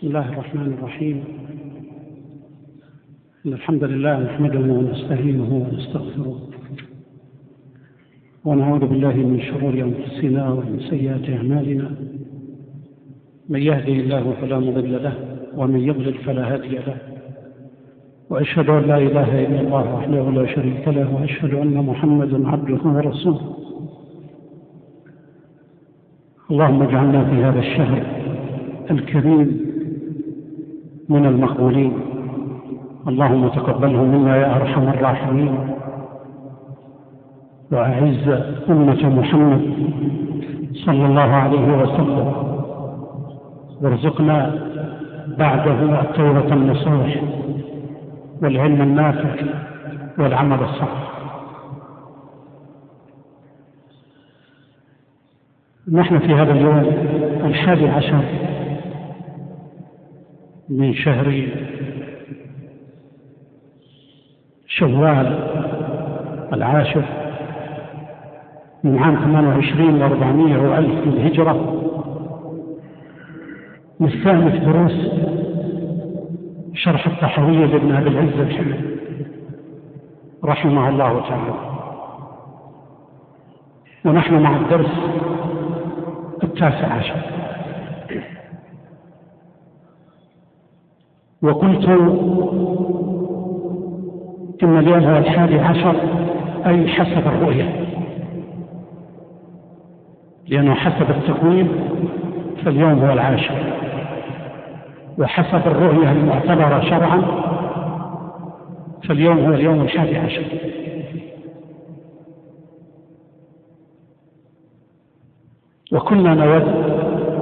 بسم الله الرحمن الرحيم. إن الحمد لله نحمده ونستعينه ونستغفره ونعوذ بالله من شرور أنفسنا ومن سيئات أعمالنا. من يهدي الله فلا مضل له ومن يضلل فلا هادي له، وأشهد أن لا إله إلا الله وحده لا شريك له، وأشهد أن محمدا عبده ورسوله. اللهم اجعلنا في هذا الشهر الكريم من المقبولين، اللهم تقبله منا يا أرحم الراحمين، وأعز أمة محمد صلى الله عليه وسلم، وارزقنا بعده التوبة النصوح والعلم النافع والعمل الصالح. نحن في هذا اليوم 11 من شهر شوال العاشر من عام 28 و400 وألف للهجرة، نستأنف دروس شرح الطحاوية لابن أبي العز الحمد رحمه الله تعالى، ونحن مع الدرس 19. وقلت إن اليوم هو 11 أي حسب الرؤية، لأنه حسب التقويم فاليوم هو 10، وحسب الرؤية المعتبرة شرعا فاليوم هو اليوم 11. وكنا نود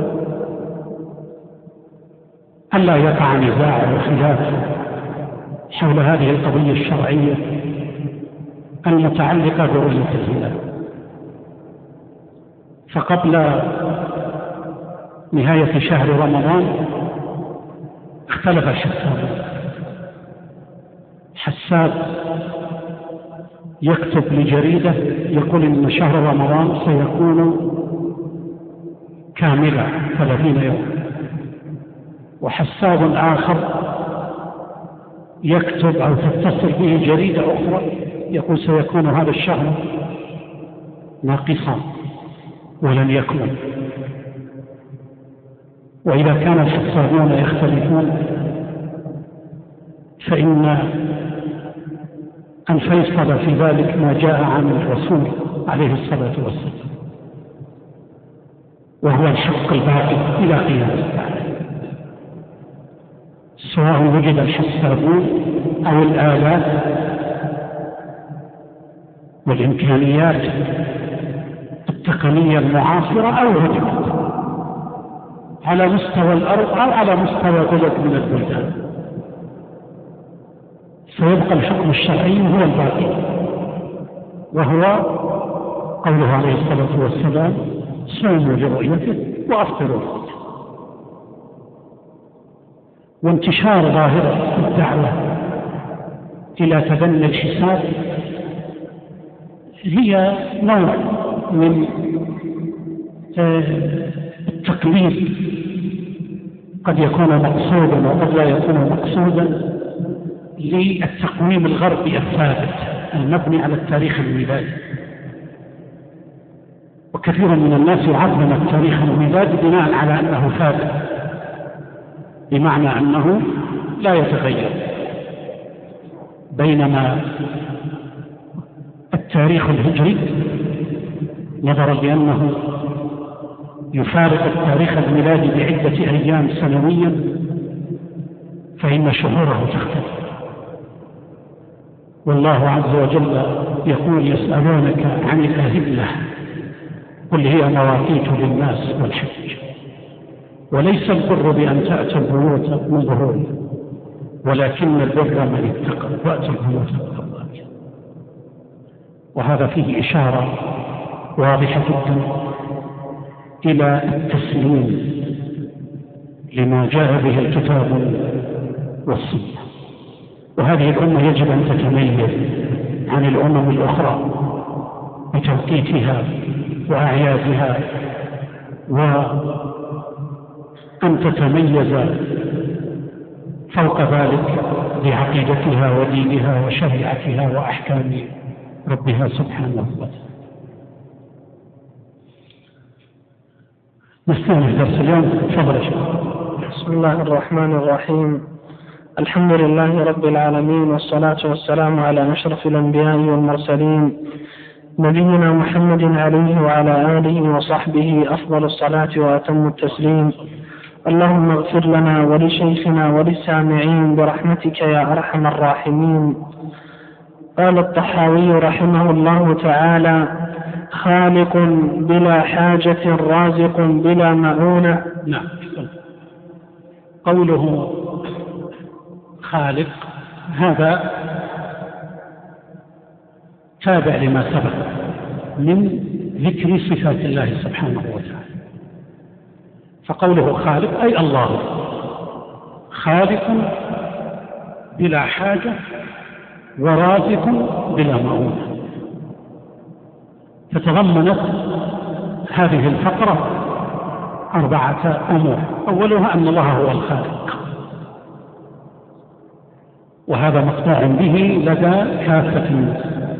ألا يقع نزاع وخلاف حول هذه القضية الشرعية المتعلقة برؤية الهلال. فقبل نهاية شهر رمضان اختلف الحساب. حساب يكتب لجريدة يقول إن شهر رمضان سيكون كاملا 30 يوم، وحساب آخر يكتب أو تتصل به جريدة أخرى يقول سيكون هذا الشهر ناقصا ولن يكمل. وإذا كان الحسابون يختلفون فإن الفيصل في ذلك ما جاء عن الرسول عليه الصلاة والسلام، وهو الحق الباقي إلى قيام الساعة، سواء وجد الحسابون أو الآلات والإمكانيات التقنية المعاصرة أو وجدت على مستوى الأرض أو على مستوى بلد من البلدان، سيبقى الحكم الشرعي هو الباقي، وهو قوله عليه الصلاة والسلام: صوموا لرؤيته وأفطروا لرؤيته. وانتشار ظاهرة الدعوة إلى تبني الحساب هي نوع من التقليد، قد يكون مقصودا وقد لا يكون مقصودا، للتقويم الغربي الثابت المبني على التاريخ الميلادي. وكثير من الناس يعظم التاريخ الميلادي بناء على أنه ثابت، بمعنى أنه لا يتغير، بينما التاريخ الهجري نظرا لأنه يفارق التاريخ الميلادي بعدة أيام سنويا فإن شهوره تختلف. والله عز وجل يقول: يسألونك عن الأهلة قل هي مواقيت للناس والحج، وليس البر بأن تأتي البيوت من ظهورها ولكن البر من اتقى وأتى البيوت من ظهورها. وهذا فيه إشارة واضحة جدا إلى التسليم لما جاء به الكتاب والسنة. وهذه الأمة يجب أن تتميز عن الأمم الأخرى بتوقيتها وأعيادها، وأن تتميز فوق ذلك بعقيدتها ودينها وشريعتها وأحكام ربها سبحانه وتعالى. نستأنف درس اليوم. تفضل يا شيخ. بسم الله الرحمن الرحيم. الحمد لله رب العالمين، والصلاة والسلام على أشرف الأنبياء والمرسلين نبينا محمد عليه وعلى آله وصحبه أفضل الصلاة وأتم التسليم. اللهم اغفر لنا ولشيخنا وللسامعين برحمتك يا أرحم الراحمين. قال الطحاوي رحمه الله تعالى: خالق بلا حاجة، رازق بلا معونة. نعم. قوله خالق هذا تابع لما سبق من ذكر صفات الله سبحانه وتعالى. فقوله خالق أي الله خالق بلا حاجة ورازق بلا معونة. فتضمنت هذه الفقرة 4 أمور. أولها أن الله هو الخالق، وهذا مقطوع به لدى كافة الناس.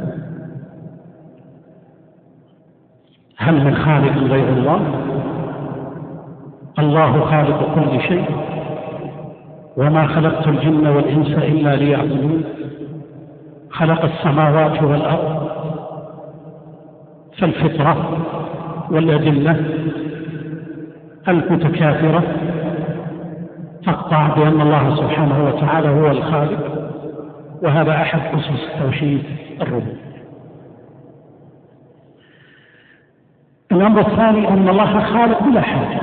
هل من خالق غير الله؟ الله خالق كل شيء، وما خلقت الجن والإنس إلا ليعبدون. خلق السماوات والأرض، فالفطرة والأدلة المتكاثرة تقطع بأن الله سبحانه وتعالى هو الخالق، وهذا أحد أسس توحيد الربوبية. الأمر الثاني أن الله خالق بلا حاجة،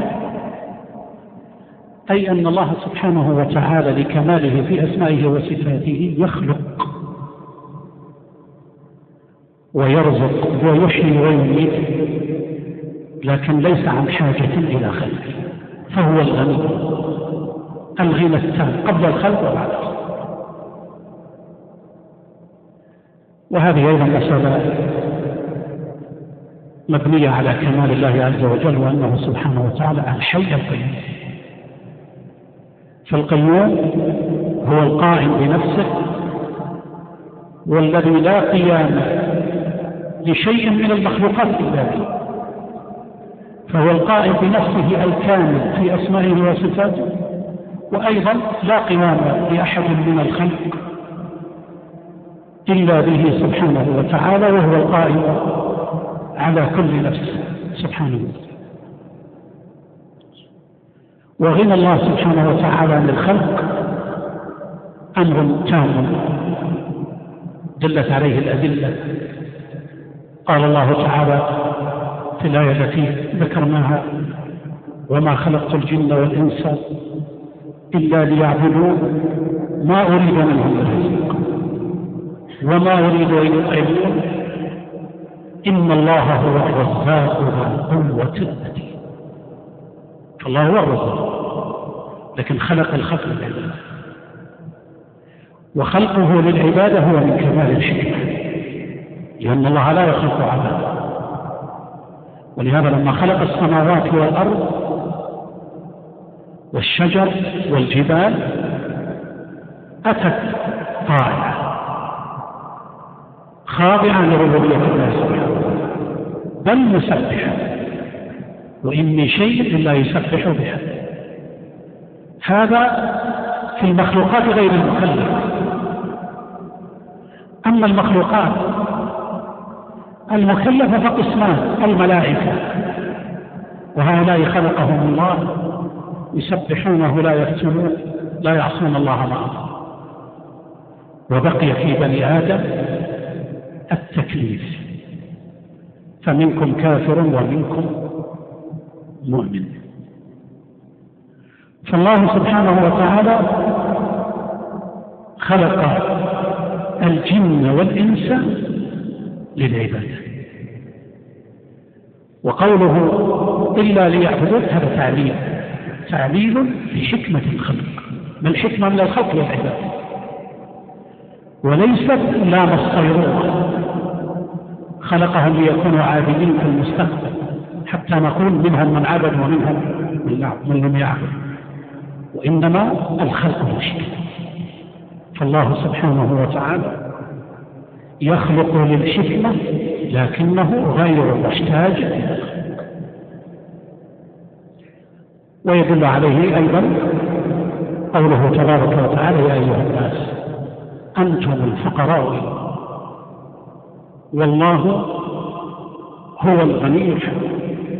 أي أن الله سبحانه وتعالى لكماله في أسمائه وصفاته يخلق ويرزق ويحيي ويميت، لكن ليس عن حاجة إلى خلقه، فهو الغنى التام قبل الخلق وبعد الخلق. وهذه أيضا مسألة مبنية على كمال الله عز وجل، وأنه سبحانه وتعالى الحي القيوم. فالقيوم هو القائم بنفسه، والذي لا قيام لشيء من المخلوقات إلا به، فهو القائم بنفسه الكامل في أسمائه وصفاته، وأيضا لا قيام لأحد من الخلق إلا به سبحانه وتعالى، وهو القائم على كل نفس سبحانه وتعالى. وغنى الله سبحانه وتعالى عن الخلق أمر تام دلت عليه الأدلة. قال الله تعالى في الآية التي ذكرناها: وما خلقت الجن والإنس إلا ليعبدون ما أريد منهم من رزق وما أريد أن يطعمون إن الله هو الرزاق ذو القوة المتين. فالله هو الرزاق، لكن خلق الخلق للعبادة، وخلقه للعبادة هو من كمال الحكمة، لأن الله لا يخلق عباده. ولهذا لما خلق السماوات والأرض والشجر والجبال أتت طائعة خاضعة لربوبية الله سبحانه، بل مسبحة، وإن من شيء إلا يسبح بحمده. هذا في المخلوقات غير المخلقة. أما المخلوقات المكلفة فقسمان: الملائكة، وهؤلاء خلقهم الله يسبحونه لا يفتنون لا يعصون الله ما أمر. وبقي في بني آدم التكليف، فمنكم كافر ومنكم مؤمن. فالله سبحانه وتعالى خلق الجن والإنس للعبادة، وقوله إلا ليعبدون هذا تعليل لحكمة الخلق، ما الحكمة من الخلق للعبادة، وليست لام الصيرورة خلقهم ليكونوا عابدين في المستقبل حتى نقول منهم من عبد ومنهم من لم يعبد. وإنما الخلق مشكل. فالله سبحانه وتعالى يخلق للحكمة لكنه غير محتاج إلى الخلق. ويدل عليه أيضا قوله تبارك وتعالى: يا أيها الناس أنتم الفقراء والله هو الغني الحميد.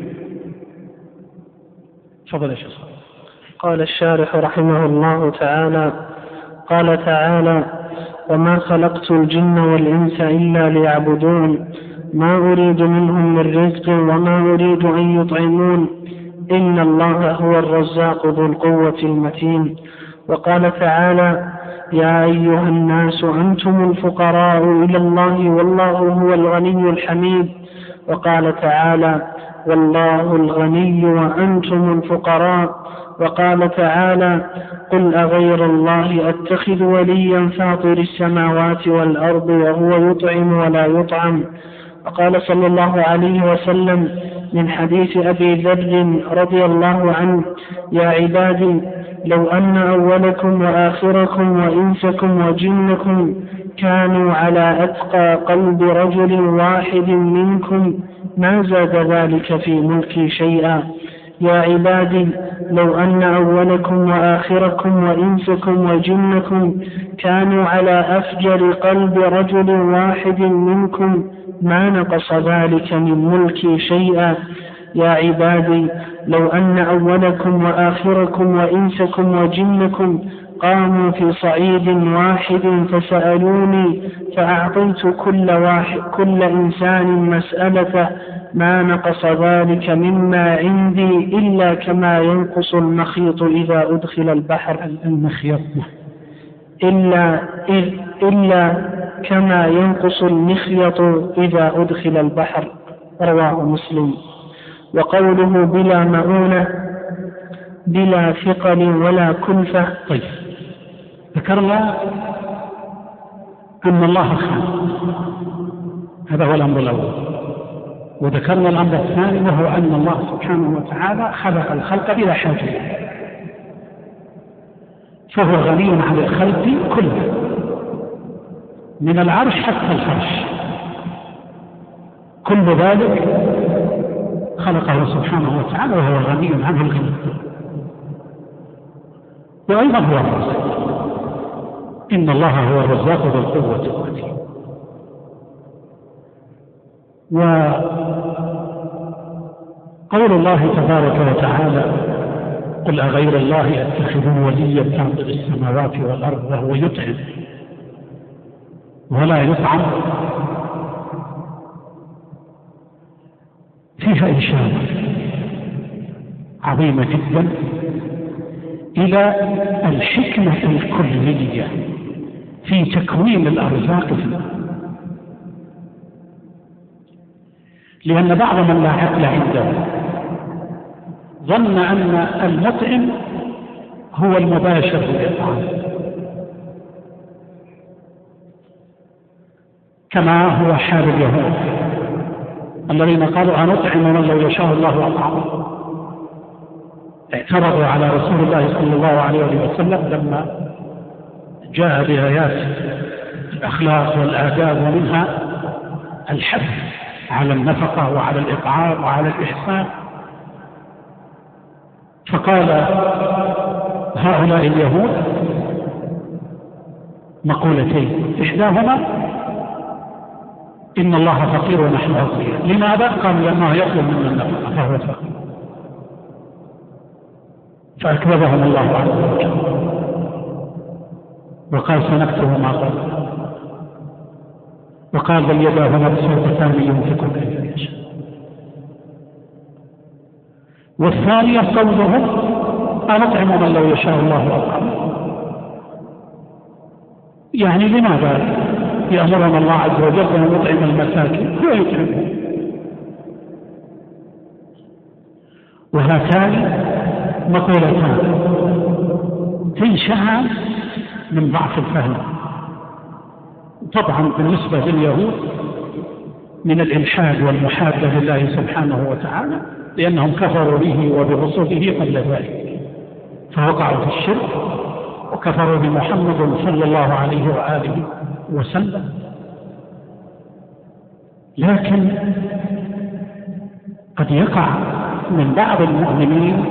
تفضل يا شيخ. قال الشارح رحمه الله تعالى: قال تعالى: وما خلقت الجن والإنس إلا ليعبدون ما أريد منهم من رزق وما أريد أن يطعمون إن الله هو الرزاق ذو القوة المتين. وقال تعالى: يا أيها الناس أنتم الفقراء إلى الله والله هو الغني الحميد. وقال تعالى: والله الغني وأنتم الفقراء. وقال تعالى: قل أغير الله أتخذ وليا فاطر السماوات والأرض وهو يطعم ولا يطعم. وقال صلى الله عليه وسلم من حديث أبي ذر رضي الله عنه: يا عبادي لو أن أولكم وآخركم وإنسكم وجنكم كانوا على أتقى قلب رجل واحد منكم ما زاد ذلك في ملكي شيئا. يا عبادي لو أن أولكم وآخركم وإنسكم وجنكم كانوا على أفجر قلب رجل واحد منكم ما نقص ذلك من ملكي شيئا. يا عبادي لو أن أولكم وآخركم وإنسكم وجنكم قاموا في صعيد واحد فسألوني فأعطيت كل إنسان مسألته ما نقص ذلك مما عندي إلا كما ينقص المخيط إذا أدخل البحر. إلا كما ينقص المخيط إذا أدخل البحر. رواه مسلم. وقوله بلا مؤونة بلا ثقل ولا كلفة. طيب، ذكرنا أن الله خالق، هذا هو الأمر الأول. وذكرنا الأمر الثاني وهو أن الله سبحانه وتعالى خلق الخلق بلا حاجة، فهو غني عن الخلق كله من العرش حتى الفرش، كل ذلك خلقه سبحانه وتعالى وهو غني عنه الغنى. وأيضا هو الرزاق، إن الله هو الرزاق ذو القوة المتين. وقول الله تبارك وتعالى: قل أغير الله أتخذ وليا فاطر السماوات والأرض وهو يطعم ولا يطعم، فيها إشارة عظيمة جدا إلى الحكمة الكلية في تكوين الأرزاق فيه. لأن بعض من لا عقل عنده ظن أن المطعم هو المباشر بالإطعام، كما هو حال اليهود الذين قالوا أنطعم من لو يشاء الله أطعمه. اعترضوا على رسول الله صلى الله عليه وسلم لما جاء بآيات الأخلاق والآداب، ومنها الحث على النفقة وعلى الإطعام وعلى الإحسان. فقال هؤلاء اليهود مقولتين: إحداهما إن الله فقير ونحن أغنياء. لماذا؟ قالوا لأنه يطلب منا النفقة فهو فقير، فأكذبهم الله عز وجل وقال سنكتب ما قال، وقال بل يداه مبسوطتان ينفق كيف يشاء. والثانية قولهم أنطعم من لو يشاء الله أطعمه. يعني لماذا يأمرنا الله عز وجل أن نطعم المساكين ويطعمهم؟ وهاتان مقولتان تنشأ من ضعف الفهم، طبعا بالنسبة لليهود من الإلحاد والمحادة لله سبحانه وتعالى، لأنهم كفروا به وبرسله قبل ذلك، فوقعوا في الشرك وكفروا بمحمد صلى الله عليه وآله وسلم. لكن قد يقع من بعض المؤمنين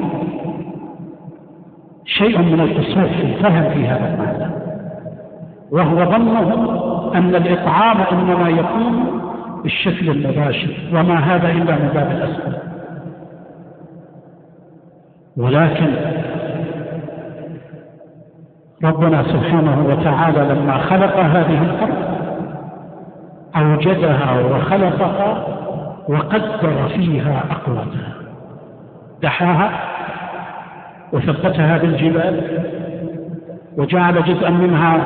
شيء من القصور في الفهم في هذا المعنى، وهو ظنهم أن الإطعام إنما يكون بالشكل المباشر، وما هذا إلا من باب الأسفل. ولكن ربنا سبحانه وتعالى لما خلق هذه الأرض أوجدها وخلقها وقدر فيها أقواتها، دحاها وثبتها بالجبال، وجعل جزءا منها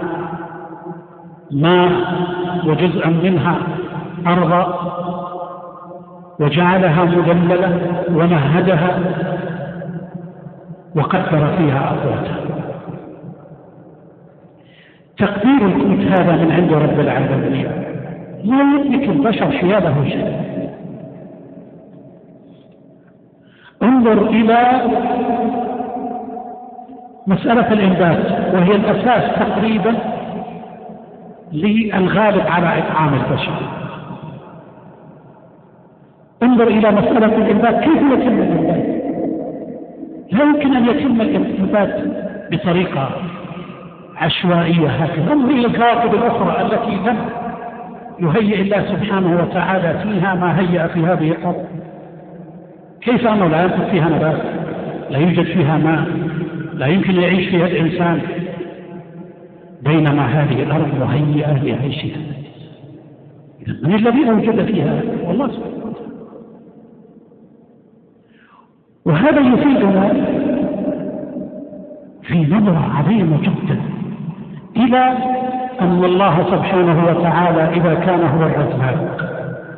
ماء وجزءا منها أرضا، وجعلها مذللة ومهدها وقدر فيها أقواتها. تقدير القوت هذا من عند رب العالمين، لا يملك البشر حياله شيء. انظر إلى مسألة الإنبات، وهي الأساس تقريبا للغالب على إطعام البشر. انظر إلى مسألة الإنبات، كيف يتم الإنبات؟ لا يمكن أن يتم الإنبات بطريقة عشوائية هكذا. انظر إلى الكواكب الأخرى التي لم يهيئ الله سبحانه وتعالى فيها ما هيأ في هذه الأرض، كيف أنه لا ينبت فيها نبات، لا يوجد فيها ماء، لا يمكن يعيش فيها الإنسان، بينما هذه الأرض مهيئة لعيشها. من الذي أوجد فيها؟ والله سبحانه وتعالى. وهذا يفيدنا في نظرة عظيمة جدا إلى أن الله سبحانه وتعالى إذا كان هو الرزاق،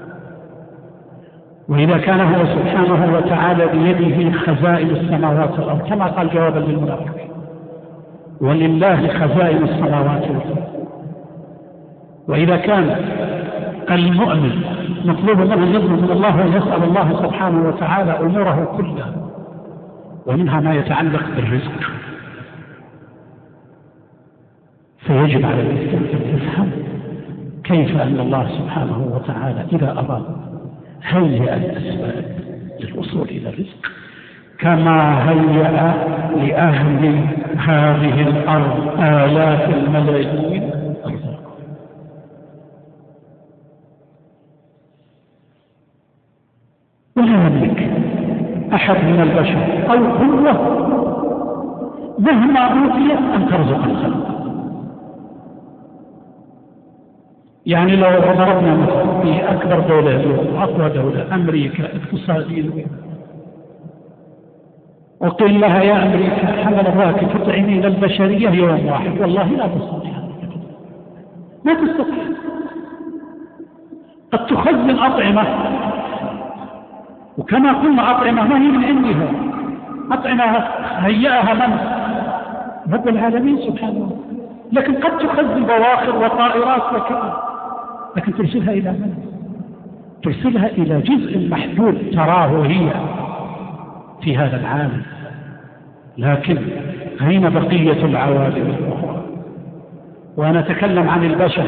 وإذا كان هو سبحانه وتعالى بيده خزائن السماوات والأرض كما قال جوابا للمنافقين، ولله خزائن السماوات والأرض، وإذا كان المؤمن مطلوب منه أن يطلب من الله ويسأل الله سبحانه وتعالى أموره كلها، ومنها ما يتعلق بالرزق، فيجب على الإنسان أن يفهم كيف أن الله سبحانه وتعالى إذا أراد هيئ الأسباب للوصول إلى الرزق كما هيئ لأهل هذه الأرض آلاف الملايين أرزاقهم. ولا يملك أحد من البشر أو قوة مهما أوتي أن ترزق الخلق. يعني لو ضربنا مثلا في أكبر دولة اليوم وأقوى دولة أمريكا اقتصاديا، وقيل لها يا أمريكا حمل راكب تطعمين البشرية يوم واحد، والله لا تستطيع، ما تستطيع. قد تخزن أطعمة، وكما قلنا أطعمة ما هي من عندها، أطعمة هيئها من؟ رب العالمين سبحانه وتعالى. لكن قد تخزن بواخر وطائرات وكذا، لكن ترسلها إلى من؟ ترسلها إلى جزء محدود تراه هي في هذا العالم، لكن أين بقية العوالم الأخرى؟ وأنا أتكلم عن البشر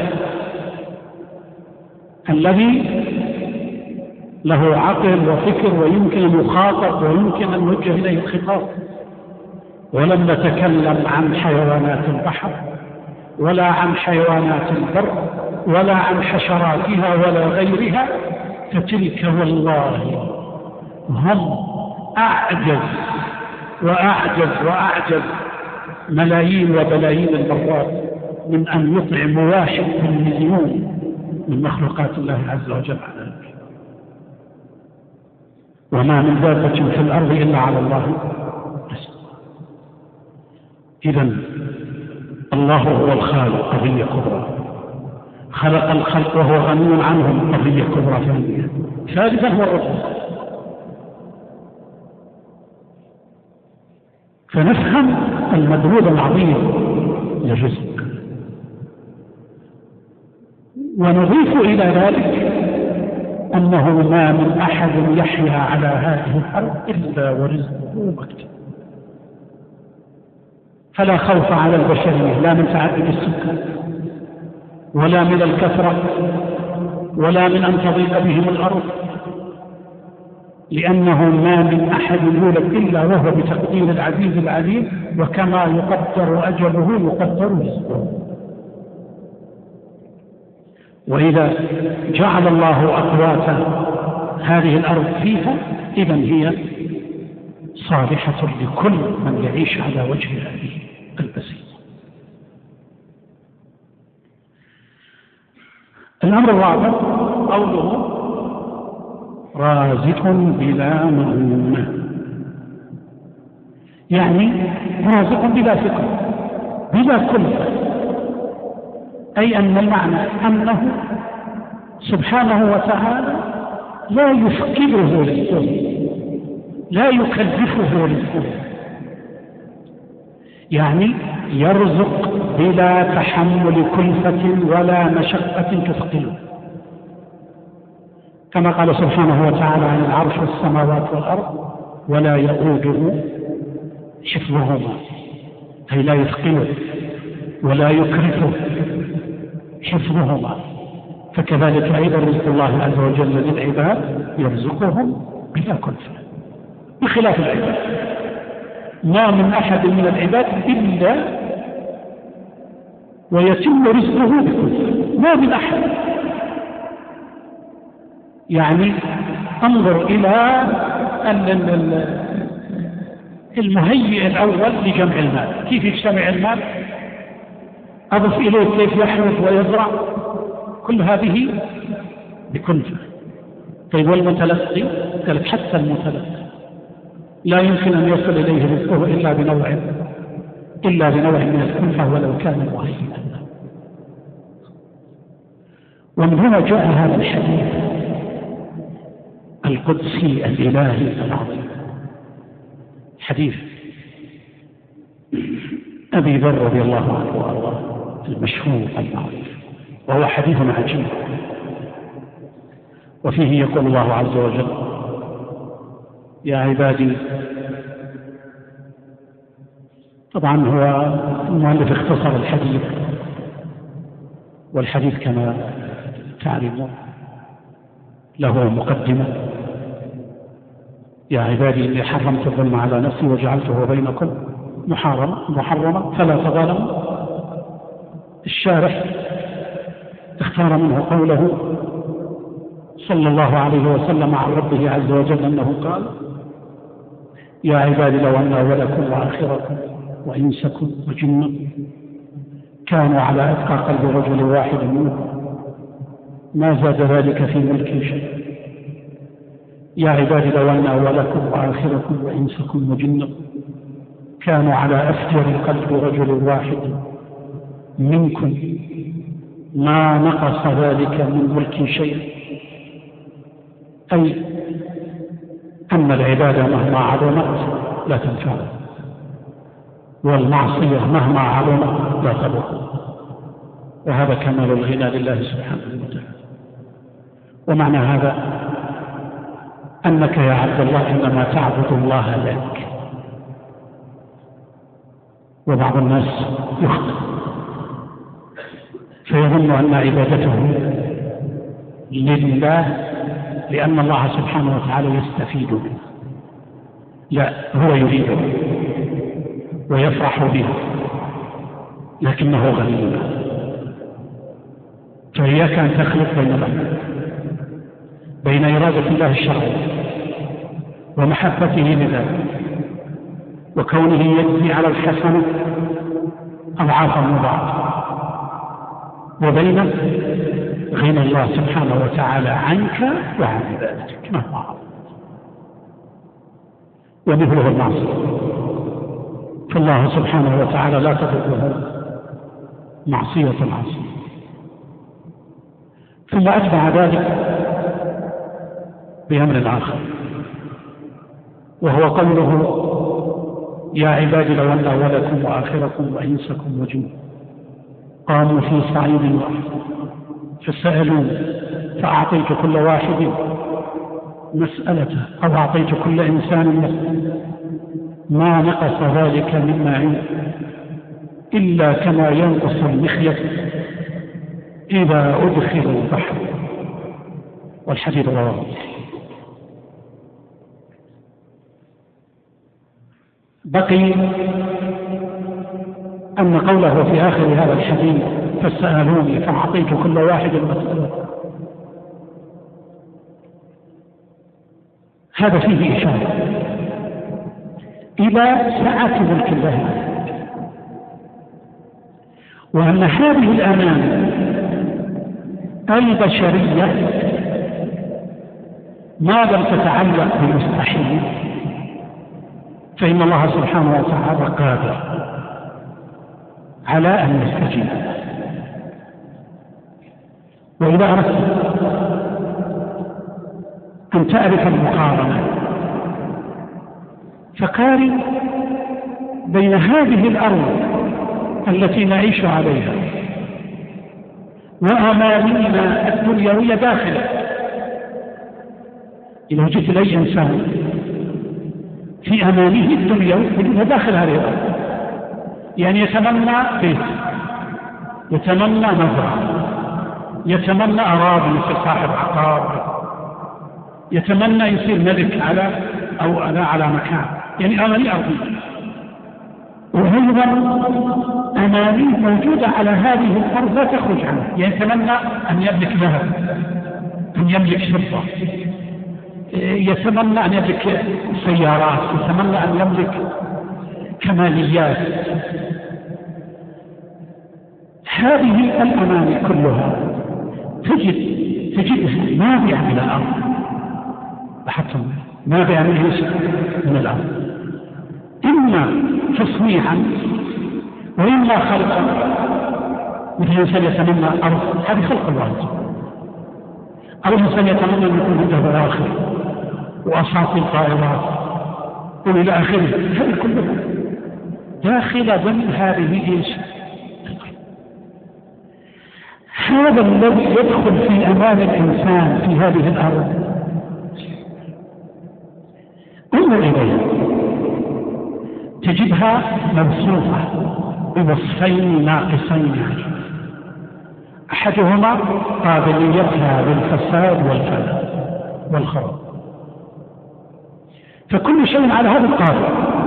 الذي له عقل وفكر ويمكن أن يخاطب ويمكن أن نوجه إليه الخطاب، ولم نتكلم عن حيوانات البحر ولا عن حيوانات البر ولا عن حشراتها ولا غيرها، فتلك والله هم أعجز وأعجز ملايين وبلايين المرات من أن يطعم 1 مليون من مخلوقات الله عز وجل على ذلك. وما من دابة في الأرض إلا على الله رزقها. إذن الله هو الخالق قضية كبرى، خلق الخلق وهو غني عنهم قضية كبرى ثانية. ثالثا هو الرزق. فنفهم المدلول العظيم للرزق، ونضيف إلى ذلك أنه ما من أحد يحيا على هذه الأرض إلا ورزقه مكتوب. فلا خوف على البشرية، لا من تعدد السكان ولا من الكثرة ولا من أن تضيق بهم الأرض، لأنه ما من أحد يولد إلا وهو بتقدير العزيز العليم، وكما يقدر أجله يقدر رزقه. وإذا جعل الله أقوات هذه الأرض فيها إذن هي صالحة لكل من يعيش على وجه هذه البسيطة. الأمر الرابع قوله رازق بلا مؤونة، يعني رازق بلا فكر بلا كلفة، أي أن المعنى أنه سبحانه وتعالى لا يفكره للكل، لا يكلفه للكل، يعني يرزق بلا تحمل كلفة ولا مشقة تثقله، كما قال سبحانه وتعالى عن العرش والسماوات والأرض ولا يؤوده حفظهما، أي لا يثقله ولا يكلفه حفظهما. فكذلك أيضا رزق الله عز وجل للعباد يرزقهم بلا كلفة، بخلاف العباد ما من أحد من العباد إلا ويتم رزقه بكلفة، ما من أحد. يعني انظر إلى المهيئ الأول لجمع المال، كيف يجتمع المال، أضف إليه كيف يحرث ويزرع، كل هذه بكلفة. طيب والمتلقي؟ قال حتى المتلقي لا يمكن أن يصل إليه رزقه إلا بنوع من الكلفة ولو كان مهيئا. ومن هنا جاء هذا الحديث القدسي الإلهي العظيم، حديث أبي ذر رضي الله عنه وأرضاه المشهور المعروف، وهو حديث عجيب. وفيه يقول الله عز وجل يا عبادي، طبعا هو المؤلف اختصر الحديث، والحديث كما تعلمون له مقدمة: يا عبادي إني حرمت الظلم على نفسي وجعلته بينكم محرما فلا تظالموا. الشارح اختار منه قوله صلى الله عليه وسلم عن ربه عز وجل أنه قال: يا عبادي لو أن أولكم وآخركم وإنسكم وجنكم كانوا على أتقى قلب رجل واحد منكم ما زاد ذلك في ملكي شيء. يا عبادي لو أن أولكم وآخركم وإنسكم وجنكم كانوا على أفجر قلب رجل واحد منكم ما نقص ذلك من ملكي شيء. أي أن العبادة مهما عظمت لا تنفع، والمعصية مهما عظمت لا تضر، وهذا كمال الغنى لله سبحانه وتعالى. ومعنى هذا أنك يا عبد الله إنما تعبد الله لك. وبعض الناس يخطئ فيظن أن عبادته لله لأن الله سبحانه وتعالى يستفيد منه. لا، هو يريده ويفرح به لكنه غني. فإياك أن تخلط بين إرادة الله الشرعية ومحبته لذلك وكونه يجزي على الحسنة أضعافا مضاعفة، وبين غنى الله سبحانه وتعالى عنك وعن عبادتك مهما عظمت. ومثله المعصية، فالله سبحانه وتعالى لا تضره معصية العاصي. ثم أتبع ذلك بأمر آخر، وهو قوله يا عبادي لو أن أولكم وآخركم وإنسكم وجنكم قاموا في صعيد واحد فسألوا فأعطيت كل واحد مسألته أو أعطيت كل إنسان مسألة ما نقص ذلك مما عندي إلا كما ينقص المخيط إذا أدخل البحر. والحديث رواه. بقي أن قوله في آخر هذا الحديث فسألوني فأعطيت كل واحد مسألة، هذا فيه إشارة إلى سعة ملك الله، وأن هذه الأمانة البشرية ما لم تتعلق بالمستحيل فإن الله سبحانه وتعالى قادر على أن يستجيب. وإذا أردت أن تعرف المقارنة فقارن بين هذه الأرض التي نعيش عليها وأمانينا الدنيوية داخله. إذا وجدت لأي إنسان في أمانيه الدنيوية داخل هذه الأرض، يعني يتمنى بيت، يتمنى مزرعة، يتمنى أراضي في صاحب عقار، يتمنى يصير ملك على مكان، يعني أماني أرضية. وأيضا أماني موجودة على هذه الأرض لا تخرج عنها، يعني يتمنى أن يملك ذهب، أن يملك شرطة، يتمنى أن يملك سيارات، يتمنى أن يملك كماليات. هذه الأماني كلها تجدها نابعة من الأرض، لاحظتم نابعة من الأرض، إما تصنيعا وإما خلقا. مثل الإنسان يتمنى أرض، هذه خلق الله، أو الإنسان يتمنى أن يكون عنده بواخر وأساطيل طائرات وإلى آخره، هذه كلها داخل ضمن هذه إيش؟ هذا الذي يدخل في أمان الإنسان في هذه الأرض. انظر إليها تجدها موصوفة بوصفين ناقصين، أحدهما قابليتها للفساد والخراب، فكل شيء على هذا القابل.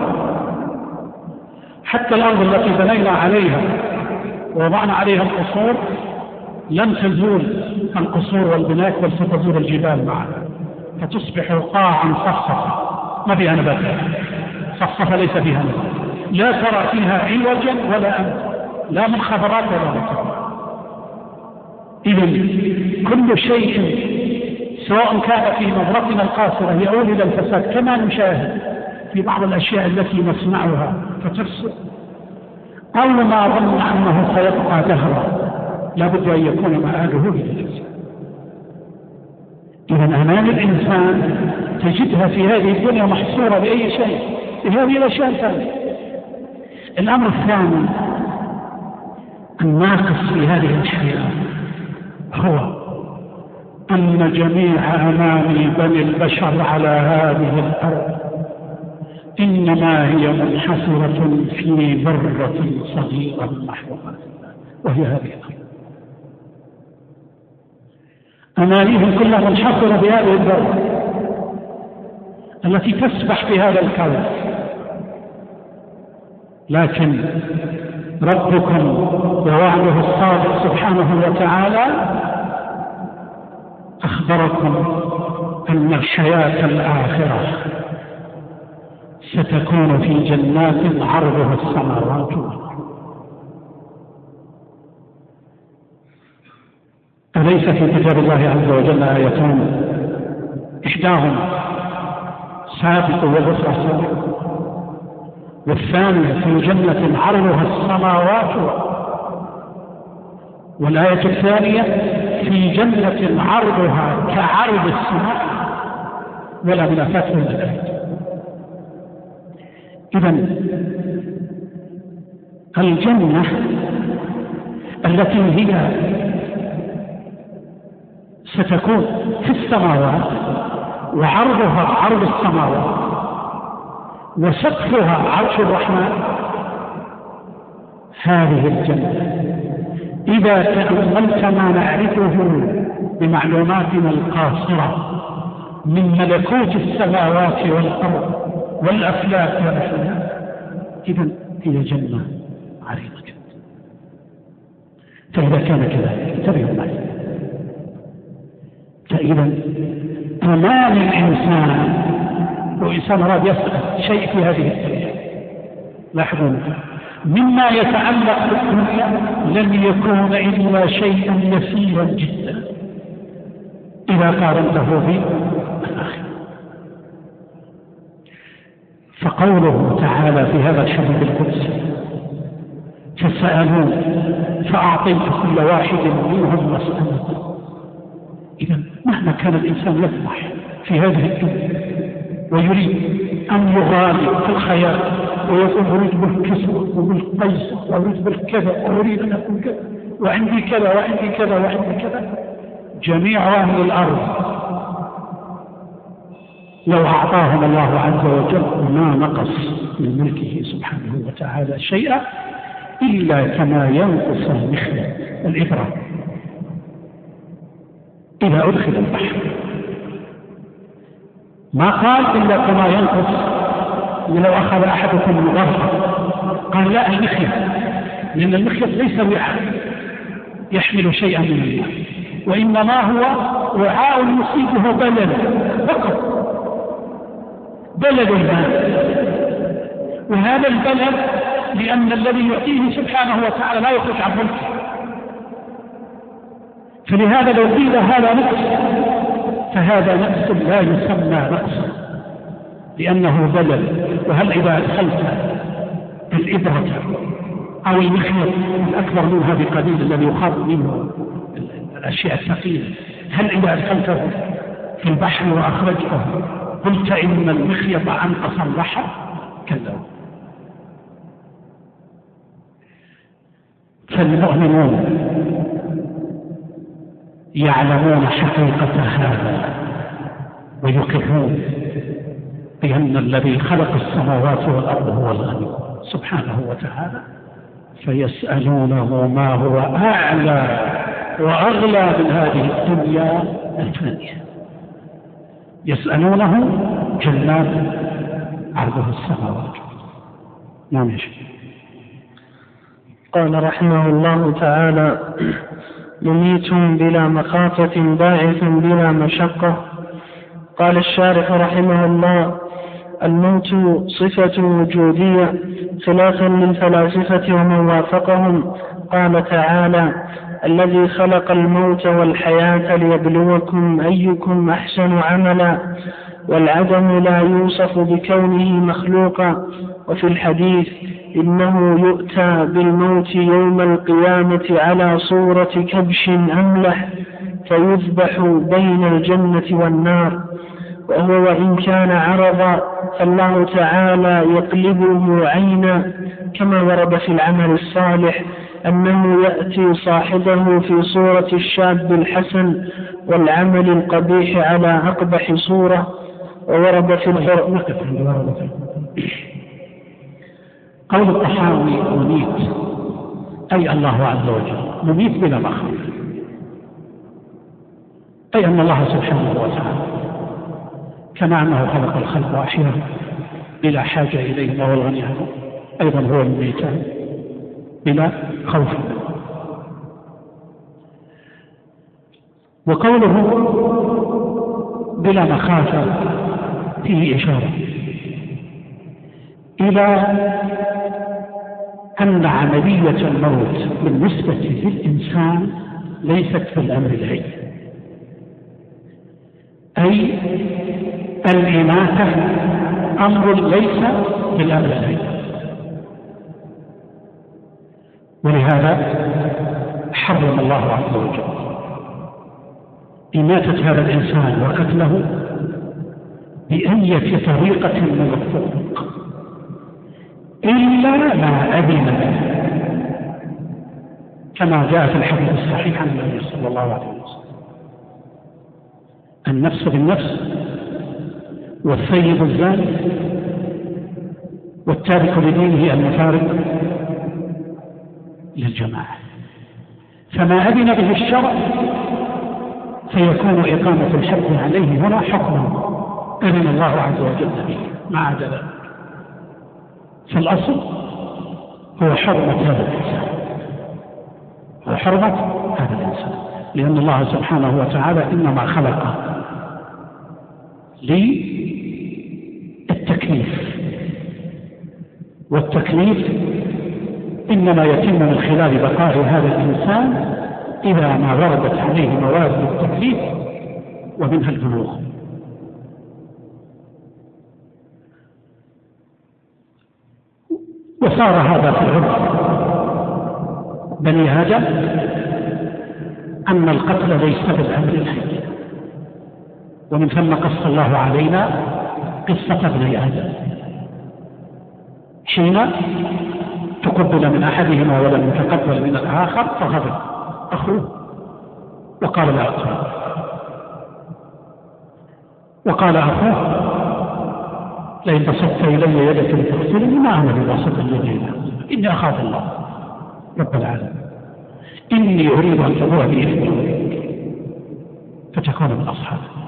حتى الأرض التي بنينا عليها ووضعنا عليها القصور لن تزول القصور والبناء، بل ستزول الجبال معها، فتصبح قاعا صفصفة ما فيها نباتات، صفصفة ليس فيها نبات، لا ترى فيها عوجا ولا أمتا، لا من خضرات ولا نبات. إذن كل شيء سواء كان في نظرتنا القاصرة يؤول إلى الفساد، كما نشاهد في بعض الأشياء التي نصنعها فتفسد، أو ما ظن أنه سيبقى دهرا لابد أن يكون مآله إلى الفساد. إذن أمان الإنسان تجدها في هذه الدنيا محصورة بأي شيء، بهذه الأشياء الثانية. الأمر الثاني الناقص في هذه الحياة هو أن جميع أماني بني البشر على هذه الأرض إنما هي منحصرة في ذرة صغيرة من محرومات الله، وهي هذه الأرض. أمانيهم كلها منحصرة بهذه الذرة التي تسبح في هذا الكون. لكن ربكم ووعده الصادق سبحانه وتعالى أخبركم أن الحياة الآخرة ستكون في جنات عرضها السماوات والأرض. أليس في كتاب الله عز وجل آيتان إحداهما سابق والأخرى سابق، والثانية في جنة عرضها السماوات والأرض، والآية الثانية في جنة عرضها كعرض السماء ولا منافاة من الآية. إذن الجنة التي هي ستكون في السماوات وعرضها عرض السماوات وسقفها عرش الرحمن، هذه الجنة إذا تأملت ما نعرفه بمعلوماتنا القاصرة من ملكوت السماوات والأرض والأفلاك والأفلاك، إذن هي جنة عريضة جدا. فإذا كان كذلك انتبهوا معي، فإذا أمام الإنسان وإنسان أراد يسأل شيء في هذه الدنيا، لاحظوا مما يتعلق بالدنيا لن يكون إلا شيئا يسيرا جدا إذا قارنته بالآخرة. فقوله تعالى في هذا الحديث القدسي فسألون فأعطيت كل واحد منهم مسألة. إذا مهما كان الإنسان يطمح في هذه الدنيا ويريد أن يغالي في الخيال ويقول أريد بالكسوة وبالقيس وأريد بالكذا وأريد أن أكون كذا وعندي كذا وعندي كذا وعندي كذا، جميع أهل الأرض لو أعطاهم الله عز وجل ما نقص من ملكه سبحانه وتعالى شيئا إلا كما ينقص المخيط الإبرة إذا أدخل البحر. ما قال إلا كما ينقص لو أخذ أحدكم غرفة، قال لا المخيط، لأن المخيط ليس وعاء يحمل شيئا من الماء، وإنما هو وعاء يصيبه بلل فقط، بلل الماء. وهذا البلل لأن الذي يعطيه سبحانه وتعالى لا يخرج عن ملكه، فلهذا لو قيل هذا نقص فهذا نقص لا يسمى نقصا لأنه بلل. وهل إذا أدخلت الإبرة أو المخيط الأكبر منها بقليل الذي يخرج منه الأشياء الثقيلة، هل إذا أدخلته في البحر وأخرجته قلت إن المخيط أنقص البحر؟ كذا. فالمؤمنون يعلمون حقيقة هذا ويقرون بأن الذي خلق السماوات والأرض هو الغني سبحانه وتعالى، فيسألونه ما هو أعلى وأغلى من هذه الدنيا الفانية. يسألونه جنات عرضها السماوات. نعم يا شيخ. قال رحمه الله تعالى: مميت بلا مخافة باعث بلا مشقة. قال الشارح رحمه الله: الموت صفة وجودية خلافا للفلاسفة ومن وافقهم. قال تعالى: الذي خلق الموت والحياة ليبلوكم أيكم أحسن عملا، والعدم لا يوصف بكونه مخلوقا. وفي الحديث: إنه يؤتى بالموت يوم القيامة على صورة كبش أملح فيذبح بين الجنة والنار. وهو وإن كان عرضا فالله تعالى يقلبه عينا، كما ورد في العمل الصالح أنه يأتي صاحبه في صورة الشاب الحسن والعمل القبيح على أقبح صورة. وورد في القرآن قول الطحاوي: مميت أي الله عز وجل مميت بلا مخاف، أي أن الله سبحانه وتعالى كما أنه خلق الخلق وأحياه بلا حاجة إليه وهو الغني عنه، أيضا هو المميت بلا خوف. وقوله بلا مخافة فيه إشارة إلى أن عملية الموت بالنسبة للإنسان ليست في الأمر الهين، أي الإماتة أمر ليس بالأمر الهين. ولهذا حرم الله عز وجل إماتة هذا الإنسان وقتله بأية طريقة من الطرق إلا ما أذن به، كما جاء في الحديث الصحيح عن النبي صلى الله عليه وسلم: النفس بالنفس، والثيب الزاني، والتارك لدينه المفارق، للجماعة، فما أذن به الشرع فيكون إقامة الحد عليه هنا حكما أذن الله عز وجل به، ما عدا ذلك. فالأصل هو حرمة هذا الإنسان، هو حرمة هذا الإنسان، لأن الله سبحانه وتعالى إنما خلقه للتكليف، والتكليف إنما يتم من خلال بقاء هذا الإنسان إذا ما وردت عليه موارد التكليف ومنها البلوغ. وصار هذا في عرف بني آدم أن القتل ليس بالأمر الحي، ومن ثم قص الله علينا قصة ابني آدم حين تقبل من أحدهما ولم يتقبل من الآخر فغضب أخوه وقال لا أقتل، وقال أخوه لئن بسطت إلي يدك لتقتلني ما أنا بباسط يدي إني أخاف الله رب العالمين إني أريد أن تبوء بإثمي فتكون من أصحاب النار.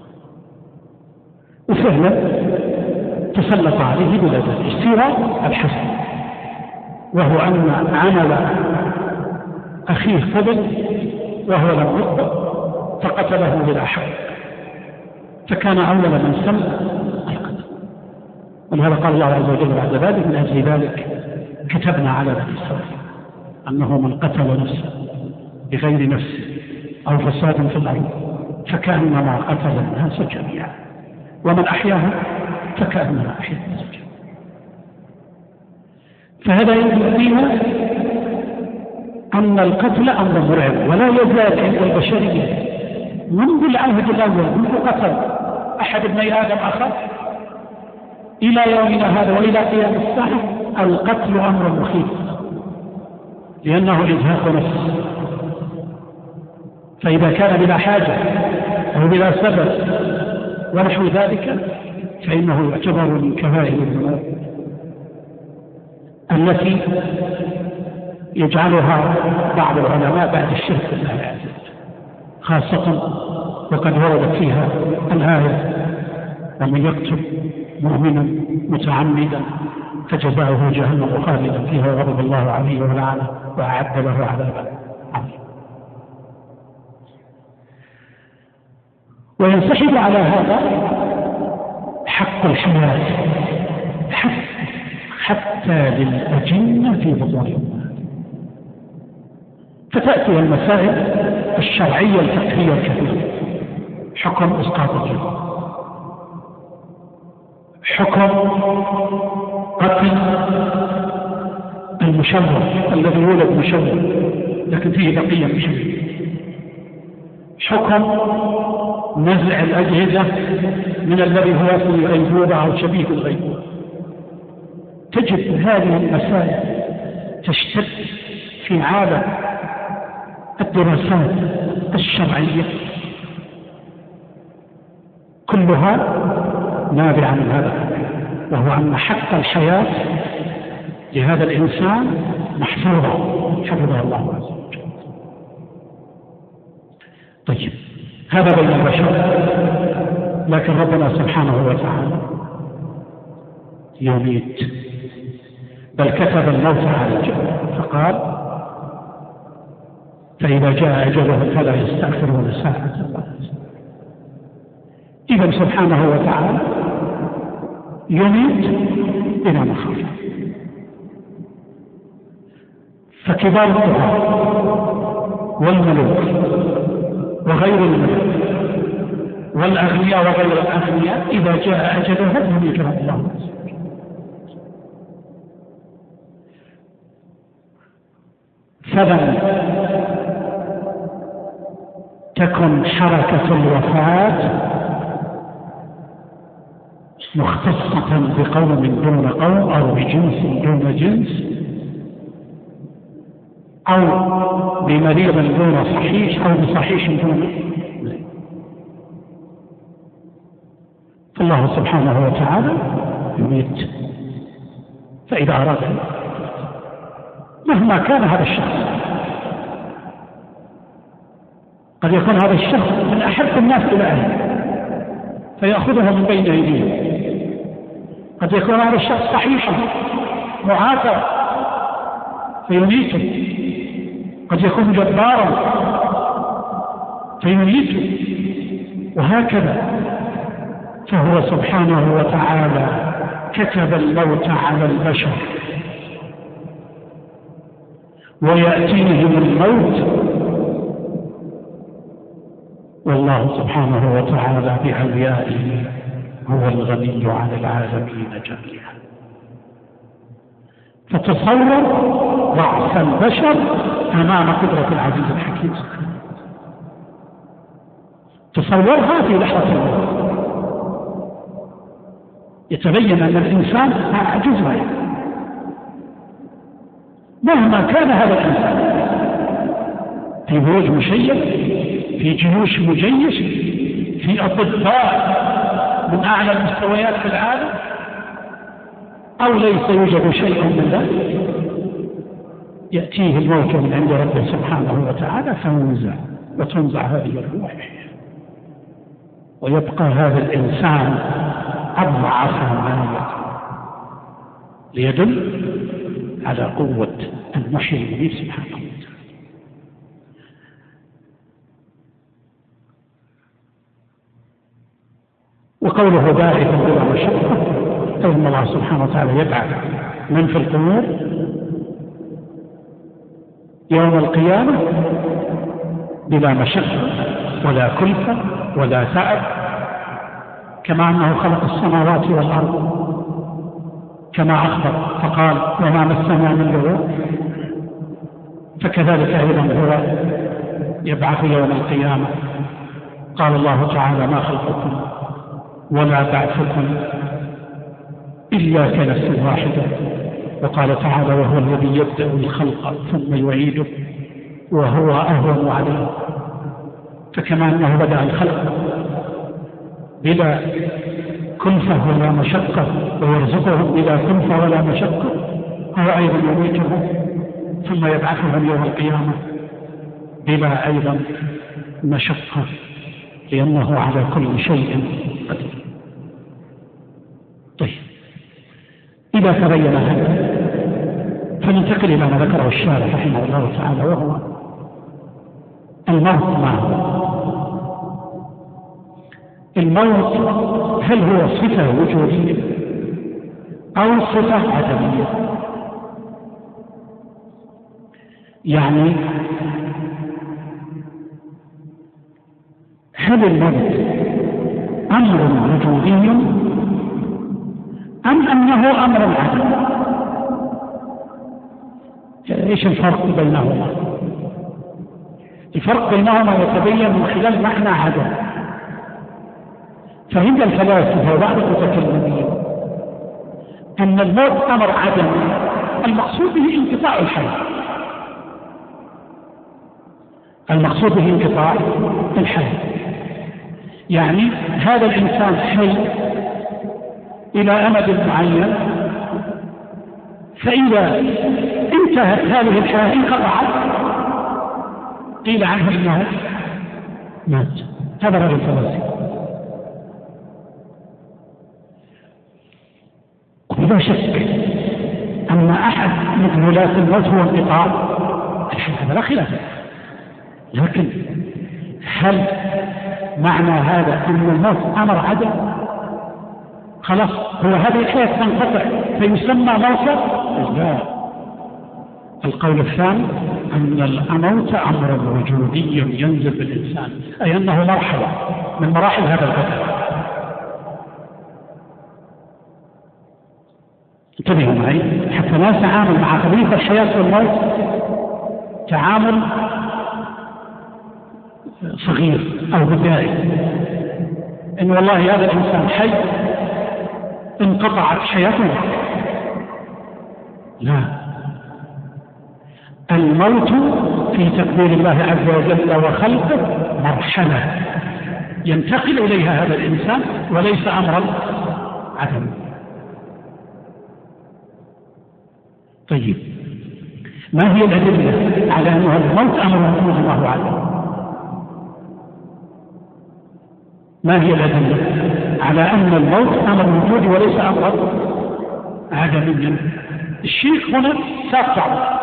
وفعلا تسلط عليه بلا ذلك سوى الحسن، وهو أن عمل أخيه قبل وهو لم يقبل فقتله بلا حق، فكان أول من سمع القتل. ولهذا قال الله عز وجل بعد ذلك من أجل ذلك كتبنا على بني إسرائيل أنه من قتل نفسا بغير نفس أو فساد في الأرض فكأنما قتل الناس جميعا ومن أحياها فكأنما أحيا الناس جميعا. فهذا يبين أن القتل أمر مرعب ولا يزال عند البشرية منذ العهد الأول، منذ قتل أحد ابني آدم آخر إلى يومنا هذا وإلى قيام الساعة القتل أمر مخيف، لأنه إزهاق نفس. فإذا كان بلا حاجة أو بلا سبب ونحو ذلك فإنه يعتبر من كبائر الذنوب التي يجعلها بعض العلماء بعد الشرك بالله عز وجل، خاصة وقد وردت فيها الآية ومن يقتل مؤمنا متعمدا فجزاؤه جهنم خالدا فيها وغضب الله عليه ولعنه وأعد له عذابا عظيما. وينسحب على هذا حق الحياة حتى للأجنة في بطونهم، فتأتي المسائل الشرعية الفقهية الكثيرة: حكم إسقاط الجن، حكم قتل المشوه الذي يولد مشوه لكن فيه بقية مشوه، حكم نزع الأجهزة من الذي هو في غيبوبة أو شبيه الغيبوبة. تجد هذه المسائل تشتد في عالم الدراسات الشرعية كلها نابعة من هذا، وهو أن حق الحياة لهذا الإنسان محفوظة حفظها الله عز وجل. طيب هذا بين البشر، لكن ربنا سبحانه وتعالى يميت، بل كتب الموت على الجبل فقال فإذا جاء أجله فلا يستأخرون ساعة ولا يستأخرون. إذا سبحانه وتعالى يميت بلا مخافة. فكبار الطغاة والملوك وغير الملوك والأغنياء وغير الأغنياء إذا جاء أجلهم يميتهم الله. فلم تكن حركة الوفاة مختصة بقوم دون قوم أو بجنس دون جنس أو بمريض دون صحيح أو بصحيح دون. فالله سبحانه وتعالى يميت، فإذا أراد مهما كان هذا الشخص. قد يكون هذا الشخص من أحب الناس إلى أهله فيأخذها من بين أيديهم، قد يكون هذا الشخص صحيحا معافى فيميته، قد يكون جبارا فيميته، وهكذا. فهو سبحانه وتعالى كتب الموت على البشر ويأتيهم الموت والله سبحانه وتعالى بعليائه هو الغني عن العالمين جميعا. فتصور ضعف البشر أمام قدرة العزيز الحكيم. تصورها في لحظة الموت يتبين أن الإنسان عاجز مهما كان هذا الإنسان في بروج مشيد، في جيوش مجيش، في أطباء من أعلى المستويات في العالم، أو ليس يوجد شيء من ذلك، يأتيه الموت من عند ربه سبحانه وتعالى وتنزع هذه الروح، ويبقى هذا الإنسان أضعف ما يكون، ليدل على قوة المحيي المميت سبحانه وتعالى. وقوله باعثا بلا مشقة، فإن الله سبحانه وتعالى يبعث من في القبور يوم القيامة بلا مشقة ولا كلفة ولا تعب، كما أنه خلق السماوات والأرض كما أخبر فقال وما مسنا من لغوب، فكذلك أيضا هو يبعث يوم القيامة. قال الله تعالى ما خلقكم ولا بعثكم إلا كنفس واحدة، وقال تعالى وهو الذي يبدأ الخلق ثم يعيده وهو أهون عليه. فكما أنه بدأ الخلق بلا كلفة ولا مشقة ويرزقهم بلا كلفة ولا مشقة، هو أيضا يميتهم ثم يبعثهم يوم القيامة بلا أيضا مشقة، لأنه على كل شيء قدير. طيب، إذا تبين هذا فننتقل إلى ما ذكره الشارع رحمه الله تعالى، وهو الموت. ما هو الموت؟ هل هو صفة وجودية أو صفة عدمية؟ يعني هل الموت أمر وجودي أم أنه أمر عدمي؟ إيش الفرق بينهما؟ الفرق بينهما يتبين من خلال معنى عدم. فعند الفلاسفة وبعض المتكلمين أن الموت أمر عدمي، المقصود به انقطاع الحياة، المقصود به انقطاع الحياة، يعني هذا الإنسان حي إلى أمد معين، فإذا انتهت هذه الحياة انقطعت قيل عنه إنه مات. هذا رجل فلسفي. وبلا شك أن أحد مدلولات الموت هو انقطاع الحياة، هذا لا خلاف. لكن هل معنى هذا أن الموت أمر عدم؟ خلاص هو هذه الحياة تنقطع فيسمى موتا؟ لا. القول الثاني أن الموت أمر وجودي ينزل بالإنسان، أي أنه مرحلة من مراحل هذا البدن. انتبهوا معي حتى لا نتعامل مع قضية الحياة والموت تعامل صغير أو بدائي، إن والله هذا الإنسان حي انقطعت حياته. لا، الموت في تقدير الله عز وجل وخلقه مرحلة ينتقل إليها هذا الإنسان وليس أمرا عدم. طيب، ما هي الأدلة على أن الموت أمر موجود الله أعلم؟ ما هي الأدلة على أن الموت أمر موجود وليس أمر عدمي؟ الشيخ هنا ساق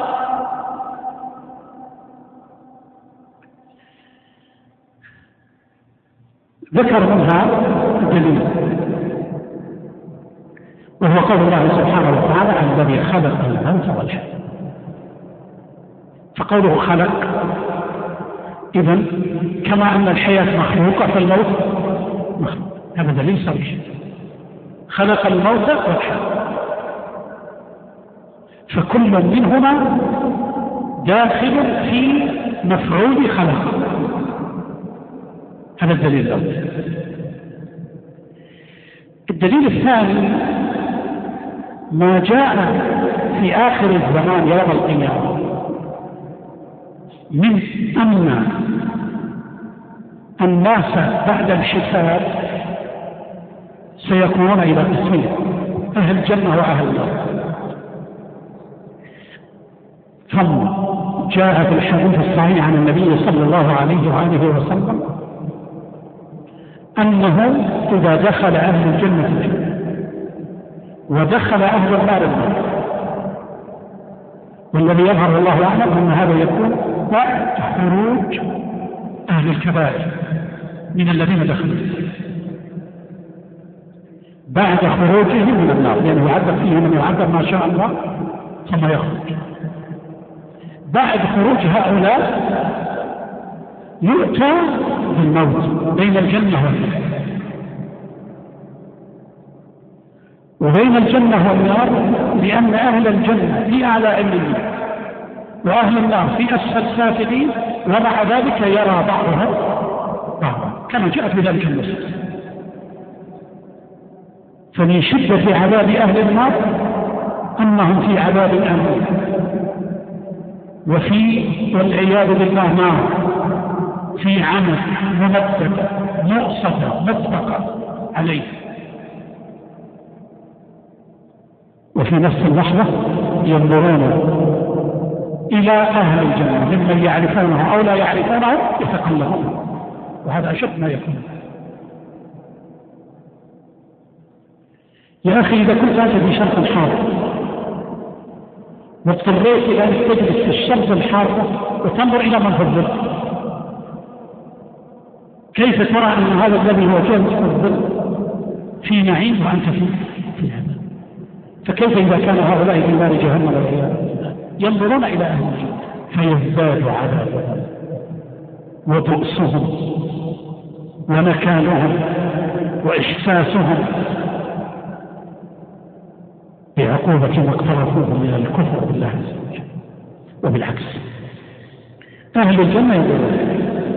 ذكر منها دليل، وهو قول الله سبحانه وتعالى الذي خلق الموت والحياة. فقوله خلق، إذن كما أن الحياة مخلوقة فالموت مخلوق، هذا دليل صريح. خلق الموت والحياة، فكل منهما داخل في مفعول خلق. هذا الدليل الأول. الدليل الثاني ما جاء في آخر الزمان يوم القيامة من أن الناس بعد الحساب سيكونون إلى قسمين: أهل الجنة وأهل النار. ثم جاء في الحديث الصحيح عن النبي صلى الله عليه وآله وسلم أنه إذا دخل أهل الجنة الجنة ودخل أهل النار النار، والذي يظهر الله أعلم أن هذا يكون بعد خروج أهل الكبائر من الذين دخلوا، بعد خروجهم من النار، لأنه يعذب فيه من يعذب ما شاء الله ثم يخرج. بعد خروج هؤلاء يؤتى بالموت بين الجنة والنار، وبين الجنة والنار لأن أهل الجنة في أعلى عليين وأهل النار في أسفل سافلين، ومع ذلك يرى بعضها بعضا كما جاء في ذلك النص. فمن شدة عذاب أهل النار أنهم في عذاب أليم، وفي والعياذ بالله نار في عمل ممددة مؤصدة مسبقة عليه، وفي نفس اللحظة ينظرون إلى أهل الجنة ممن يعرفونه أو لا يعرفونه يتقلبون، وهذا أشد ما يكون. يا أخي إذا كنت أنت في شرق حار واضطريت إلى أن تجلس في الشمس الحارة وتنظر إلى من في الظل، كيف ترى أن هذا الذي هو جالس في الظل في نعيم وأنت في عذاب؟ فكيف إذا كان هؤلاء في نار جهنم والعياذ بالله ينظرون إلى أهل الجنة فيزداد عذابهم وبؤسهم ومكانهم وإحساسهم بعقوبة ما اقترفوه من الكفر بالله عز وجل. وبالعكس أهل الجنة يقولون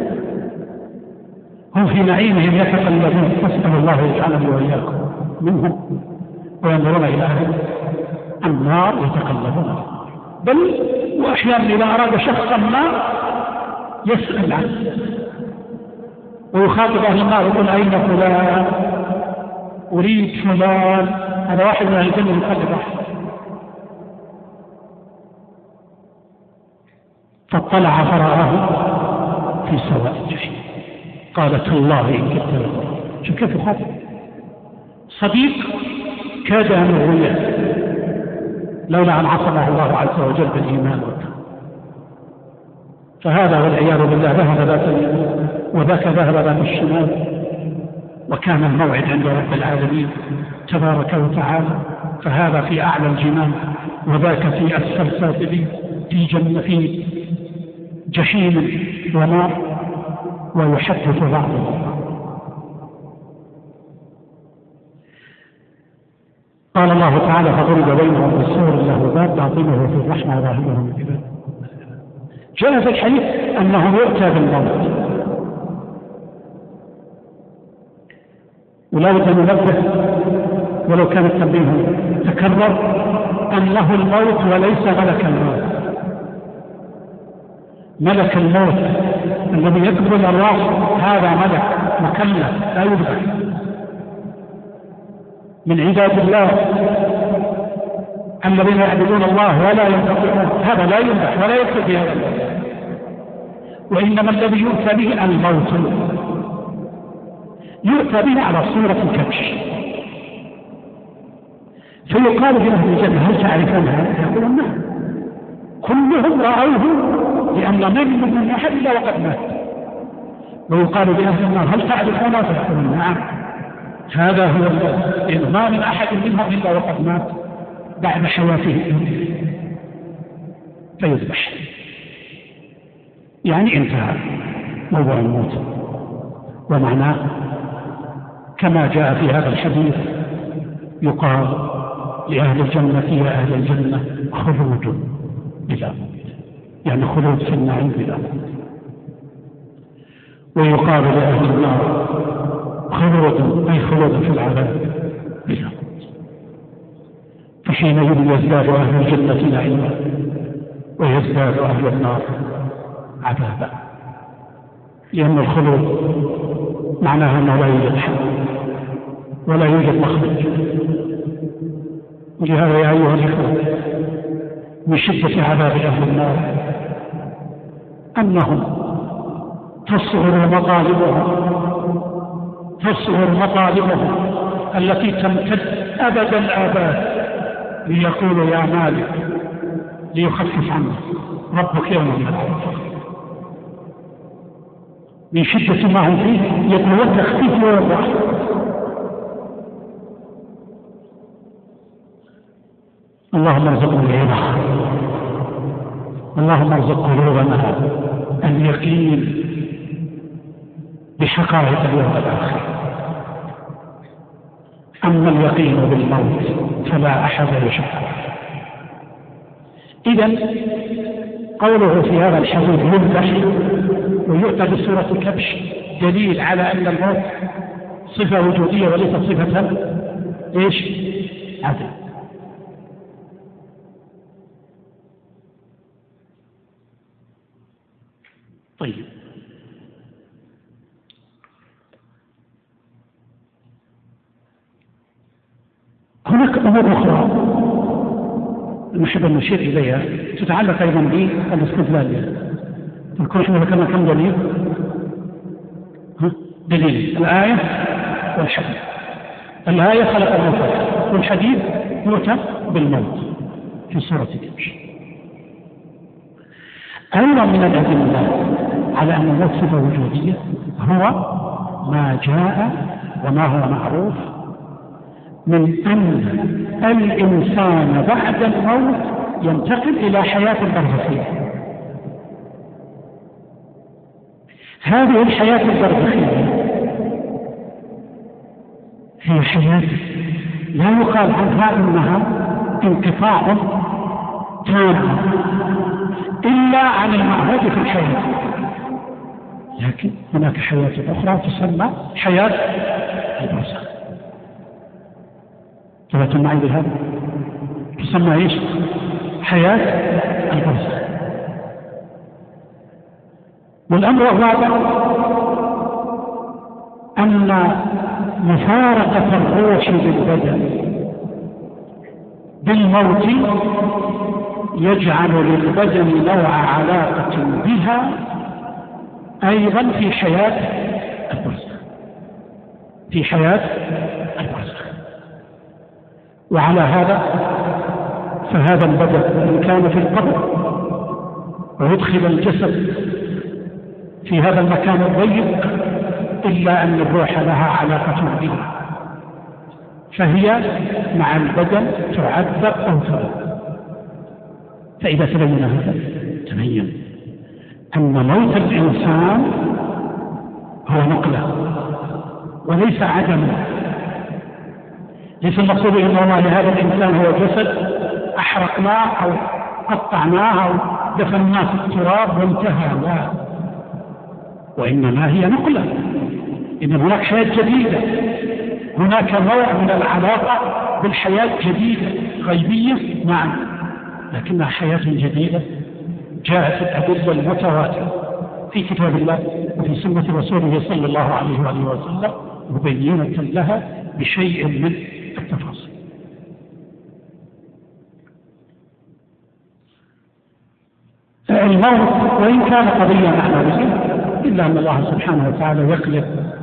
هم في نعيمهم يتقلبون، نسأل الله يجعلني وإياكم منهم، وينظرون إلى أهل النار يتقلبون. بل وأحيانا إذا أراد شخصا ما يسأل عنه ويخاطب أهل النار يقول أين فلان؟ أريد فلان. هذا واحد من أهل الجنة يقلب واحد. فاطلع فرآه في سواء الجحيم قال تالله إن كدت لتردين. شوف كيف يخاطب صديق كاد أن يغويه لولا أن عصمه الله عز وجل بالإيمان. فهذا والعياذ بالله ذهب ذات اليمين وذاك ذهب ذات الشمال، وكان الموعد عند رب العالمين تبارك وتعالى. فهذا في أعلى الجنان وذاك في أسفل سافلين في جنة في جحيم ونار. ويحدث بعضهم قال الله تعالى فضرب بينهم بالسور له باب باطنه في الرحمة وظاهره من قبل. جاء في الحديث أنه يؤتى بالموت، ولا بد أن ننبه ولو كان التنبيه تكرر أنه الموت وليس ملك الموت. ملك الموت الذي يقبض الأرواح هذا ملك مكلف لا يذبح من عباد الله الذين يعبدون الله ولا ينتقمون، هذا لا ينبح ولا يدخل في هذا الموت، وإنما الذي يؤتى به الموت، يؤتى به على صورة الكبش، فيقال في أهل الجنة هل تعرفون هذا؟ يقولون نعم، كلهم رأوه لأن من من أحد إلا وقد مات. ويقال لأهل النار هل تعرفونه؟ فيقولون نعم، هذا هو الموت، لأن ما من أحد منهم إلا وقد مات بعد حياته فيذبح، يعني انتهى موضوع الموت. ومعناه كما جاء في هذا الحديث يقال لأهل الجنة يا أهل الجنة خلود بلا موت، يعني خلود في النعيم بلا موت. ويقال لأهل النار خلود أي خلود في العذاب بلا موت. فحينئذ يزداد أهل الجنة نعيما ويزداد أهل النار عذابا، لأن الخلود معناها أنه لا يوجد حل ولا يوجد مخرج. ولهذا يا أيها الإخوة من شدة عذاب أهل النار أنهم تصغر مطالبهم التي تمتد أبد الآباد ليقولوا يا مالك ليخفف عنه ربك يوم القيامة. من شدة ما هم فيه يقولون التخفيف والرحمة. اللهم ارزقنا العلم، اللهم ارزق قلوبنا اليقين بحقائق اليوم الآخر. أما اليقين بالموت فلا أحد يشك. إذن قوله في هذا الحديث يذبح ويؤتى بصورة الكبش دليل على أن الموت صفة وجودية وليس صفة إيش؟ عدل. طيب، هناك أمور أخرى نحب أن نشير إليها تتعلق أيضا بالاستدلال. نكون احنا ذكرنا كم دليل؟ دليل الآية والحديث. الآية خلق الموت والحديث يؤتى بالموت في سورة الكبش. أيضا من الأدلة على أن الموت صفة وجودية هو ما جاء وما هو معروف من أن الإنسان بعد الموت ينتقل إلى حياة برزخية. هذه الحياة البرزخية هي حياة لا يقال عنها إنها انقطاع تام إلا عن المعهود في الحياة، لكن هناك حياة أخرى تسمى حياة البرزخ. ثبت معي بهذا تسمى ايش؟ حياة البرزخ. والأمر الرابع أن مفارقة الروح بالبدن بالموت يجعل للبدن نوع علاقة بها أيضا في حياة البرزخ، في حياة البرزخ. وعلى هذا فهذا البدن إن كان في القبر ويدخل الجسد في هذا المكان الضيق إلا أن الروح لها علاقة به، فهي مع البدن تعذب أو تذب. فإذا تبين هذا تبين أن موت الإنسان هو نقلة وليس عدم. ليس المقصود إن والله هذا الإنسان هو جسد أحرقناه أو قطعناه أو دفناه في التراب وانتهى، لا، وإنما هي نقلة. إن هناك حياة جديدة، هناك نوع من العلاقة بالحياة جديدة غيبية نعم، لكنها حياة جديدة جاءت الأدلة المتواترة في كتاب الله وفي سنة رسوله صلى الله عليه وآله وسلم مبينة لها بشيء من التفاصيل. الموت وإن كان قضية معنوية إلا أن الله سبحانه وتعالى يقلب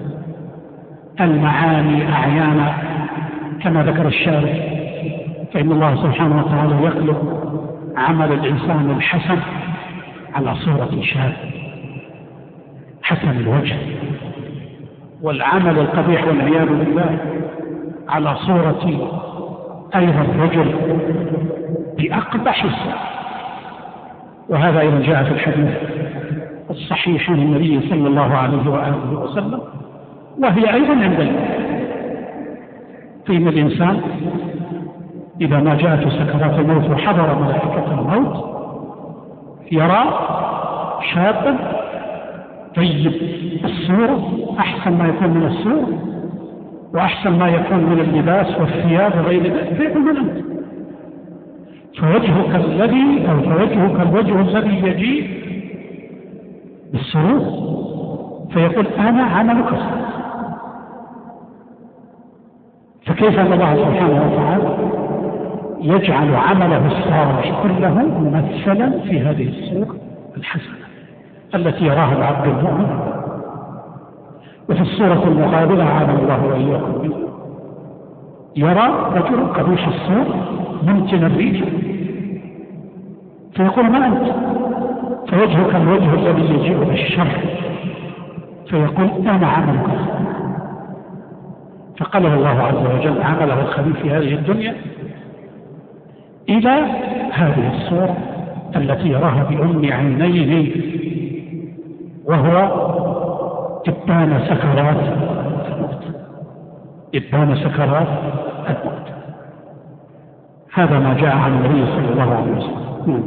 المعاني أعيانا كما ذكر الشارع، فإن الله سبحانه وتعالى يقلب عمل الإنسان الحسن على صورة شاب حسن الوجه، والعمل القبيح والعياذ بالله على صورة أيضا الرجل بأقبح الصورة. وهذا أيضا جاء في الحديث الصحيح عن النبي صلى الله عليه وآله وسلم، وهي أيضا عند الله، فإن الإنسان إذا ما جاءته سكرات الموت وحضر ملائكة الموت يرى شابا طيب الصورة، أحسن ما يكون من الصورة وأحسن ما يكون من اللباس والثياب وغير ذلك، فيقول من أنت؟ فوجهك الوجه الذي يجيء بالسرور، فيقول أنا عملك الصالح. فكيف أن الله سبحانه وتعالى يجعل عمله الصالح كله ممثلا في هذه الصورة الحسنة التي يراها العبد المؤمن. وفي الصورة المقابلة عالم الله وإياكم منه يرى رجل قبيح الصورة ممتن الريح، فيقول ما أنت؟ فوجهك الوجه الذي يجيء بالشر، فيقول أنا عملك. فقلب الله عز وجل عمله الخبيث في هذه الدنيا إلى هذه الصورة التي يراها بأم عينيه، وهو إبان سكرات الموت. هذا ما جاء عن النبي صلى الله عليه وسلم.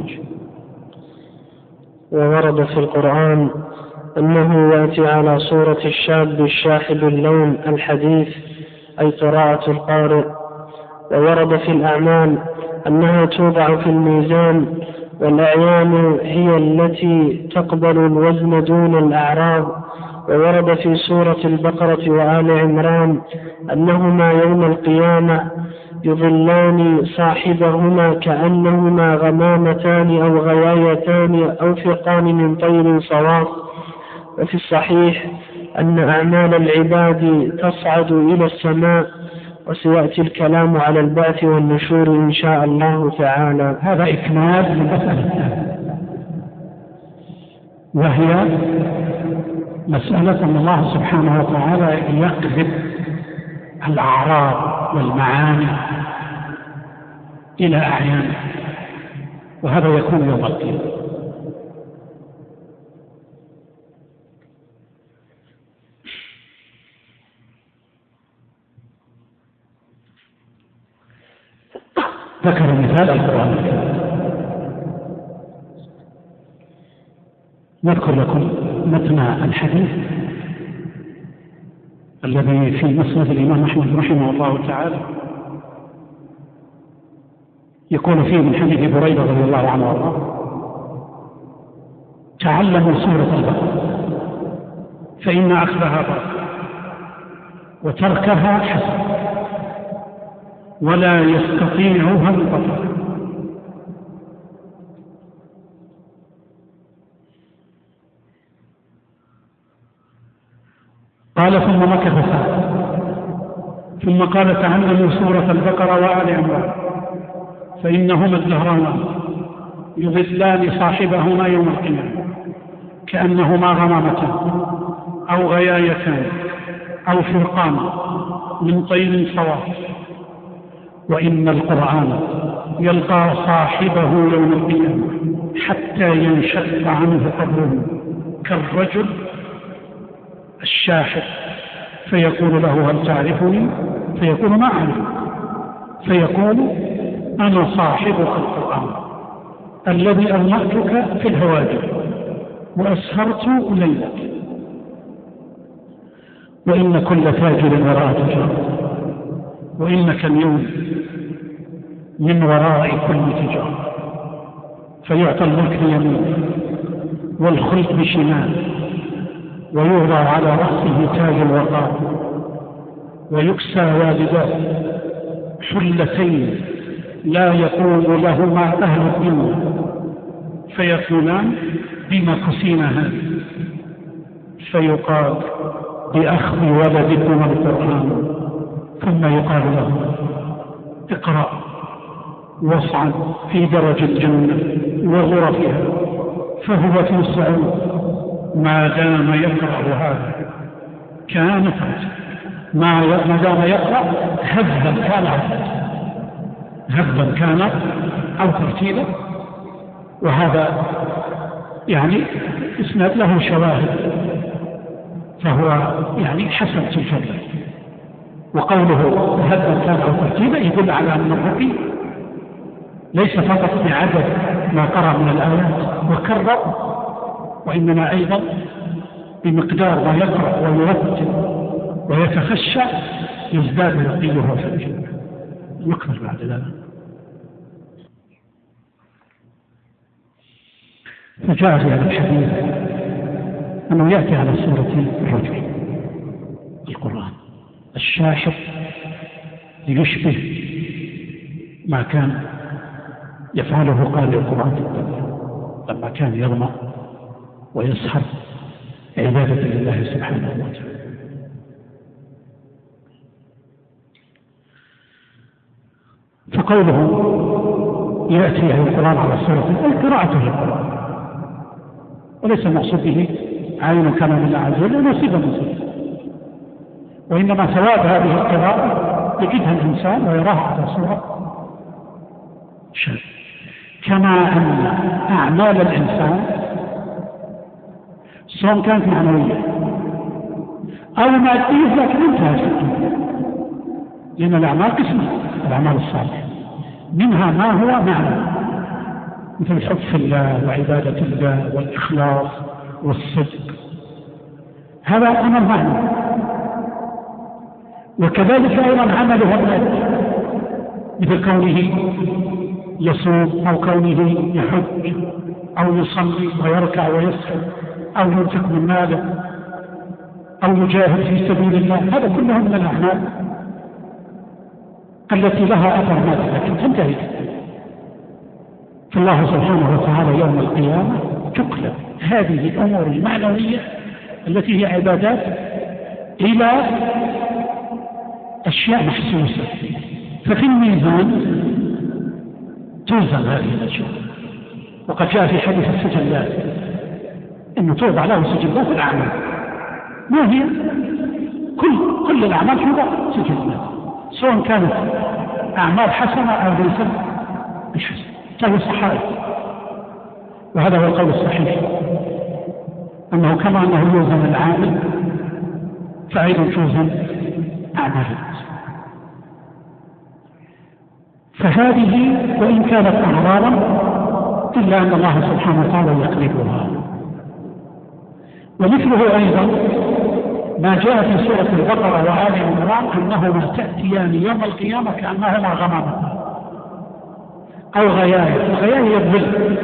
وورد في القرآن أنه يأتي على صورة الشاب الشاحب اللون الحديث، أي قراءة القارئ. وورد في الأعمال أنها توضع في الميزان، والأعيان هي التي تقبل الوزن دون الأعراض. وورد في سورة البقرة وآل عمران أنهما يوم القيامة يظلان صاحبهما كأنهما غمامتان أو غوايتان أو فرقان من طير صواف. وفي الصحيح أن أعمال العباد تصعد إلى السماء، وسيأتي الكلام على البعث والنشور إن شاء الله تعالى. هذا إكمال لمسألة، وهي مسألة أن الله سبحانه وتعالى يقلب الأعراض والمعاني إلى أعيان، وهذا يكون يوم القيامة. ذكر مثال القرآن الكريم. نذكر لكم متن الحديث الذي في مسند الإمام أحمد رحمه الله تعالى، يكون فيه من حديث بريدة رضي الله عنه وارضاه: تعلموا سورة البقرة فإن أخذها بركة وتركها حسن ولا يستطيعها البطل. قال ثم مكث ساعة ثم قال: تعلموا سورة البقرة وآل عمران فإنهما الزهران يظلان صاحبهما يوم القيامة كأنهما غمامتان أو غيايتان أو فرقان من طير صواف. وإن القرآن يلقى صاحبه يوم القيامة حتى ينشق عنه قبره كالرجل الشاحب، فيقول له: هل تعرفني؟ فيقول: ما أعرف. فيقول: أنا صاحبك القرآن الذي ألمأتك في الهواجر وأسهرت ليلك. وإن كل تاجر وراء تجارة، وإنك اليوم من وراء كل تجارة. فيعطى الملك بيمين والخلق بشمال، ويوضع على رأسه تاج الوقار، ويكسى والداه حلتين لا يقوم لهما أهل الدنيا، فيكونان بما قسينا هذه، فيقال بأخذ ولدكم القرآن ثم يقال له اقرأ واصعد في درج الجنة وغرفها، فهو في صعود ما دام يقرأ هذا كان فرجا، ما دام يقرأ هبا كان أو ترتيلا. وهذا يعني اسناد له شواهد، فهو يعني حسن الجملة. وقوله هبا كان أو ترتيلا يدل على أن الرقي ليس فقط بعدد ما قرأ من الآيات وكرر، وإنما أيضا بمقدار ما يقرأ ويرتل ويتخشى يزداد رقيه في الجنة. نكمل بعد ذلك. فجاء في هذا الحديث أنه يأتي على صورة الرجل القرآن الشاحب ليشبه ما كان يفعله قارئ القرآن لما كان يرمى ويسهر عبادة لله سبحانه وتعالى. فقوله يأتي القرآن على صورة القراءة للقرآن، وليس المقصود به عين كلام الله عز وجل ونصيبا نصيبا، وإنما ثواب هذه القراءة يجدها الإنسان ويراها على صورة شيء، كما أن أعمال الإنسان سواء كانت معنوية أو مادية لكن انتهت في الدنيا، لأن الأعمال قسمة، الأعمال الصالحة منها ما هو معنى مثل الحب في الله وعبادة الله والإخلاص والصدق، هذا أمر معنى. وكذلك أيضا عمله المادي مثل كونه يصوم أو كونه يحج أو يصلي ويركع ويسجد أو ينفق من ماله أو يجاهد في سبيل الله، هذا كله من الأعمال التي لها أثر مادي لكن تنتهي. فالله سبحانه وتعالى يوم القيامة تقلب هذه الأمور المعنوية التي هي عبادات إلى أشياء محسوسة، ففي الميزان توزن هذه الأشياء. وقد جاء في حديث السجلات أنه توضع له سجلات الأعمال، ما هي؟ كل الأعمال توضع سجلات، سواء كانت أعمال حسنة أو ليست مش حسنة، فهي صحائف. وهذا هو القول الصحيح، أنه كما أنه يوزن العامل فأيضا توزن أعمال الناس. فهذه وإن كانت أعراضا إلا أن الله سبحانه وتعالى يقلبها. ومثله أيضا ما جاء في سورة البقرة وآل عمران أنهما تأتيان يوم القيامة كأنهما غمامة أو غياية. الغياية هي الظل،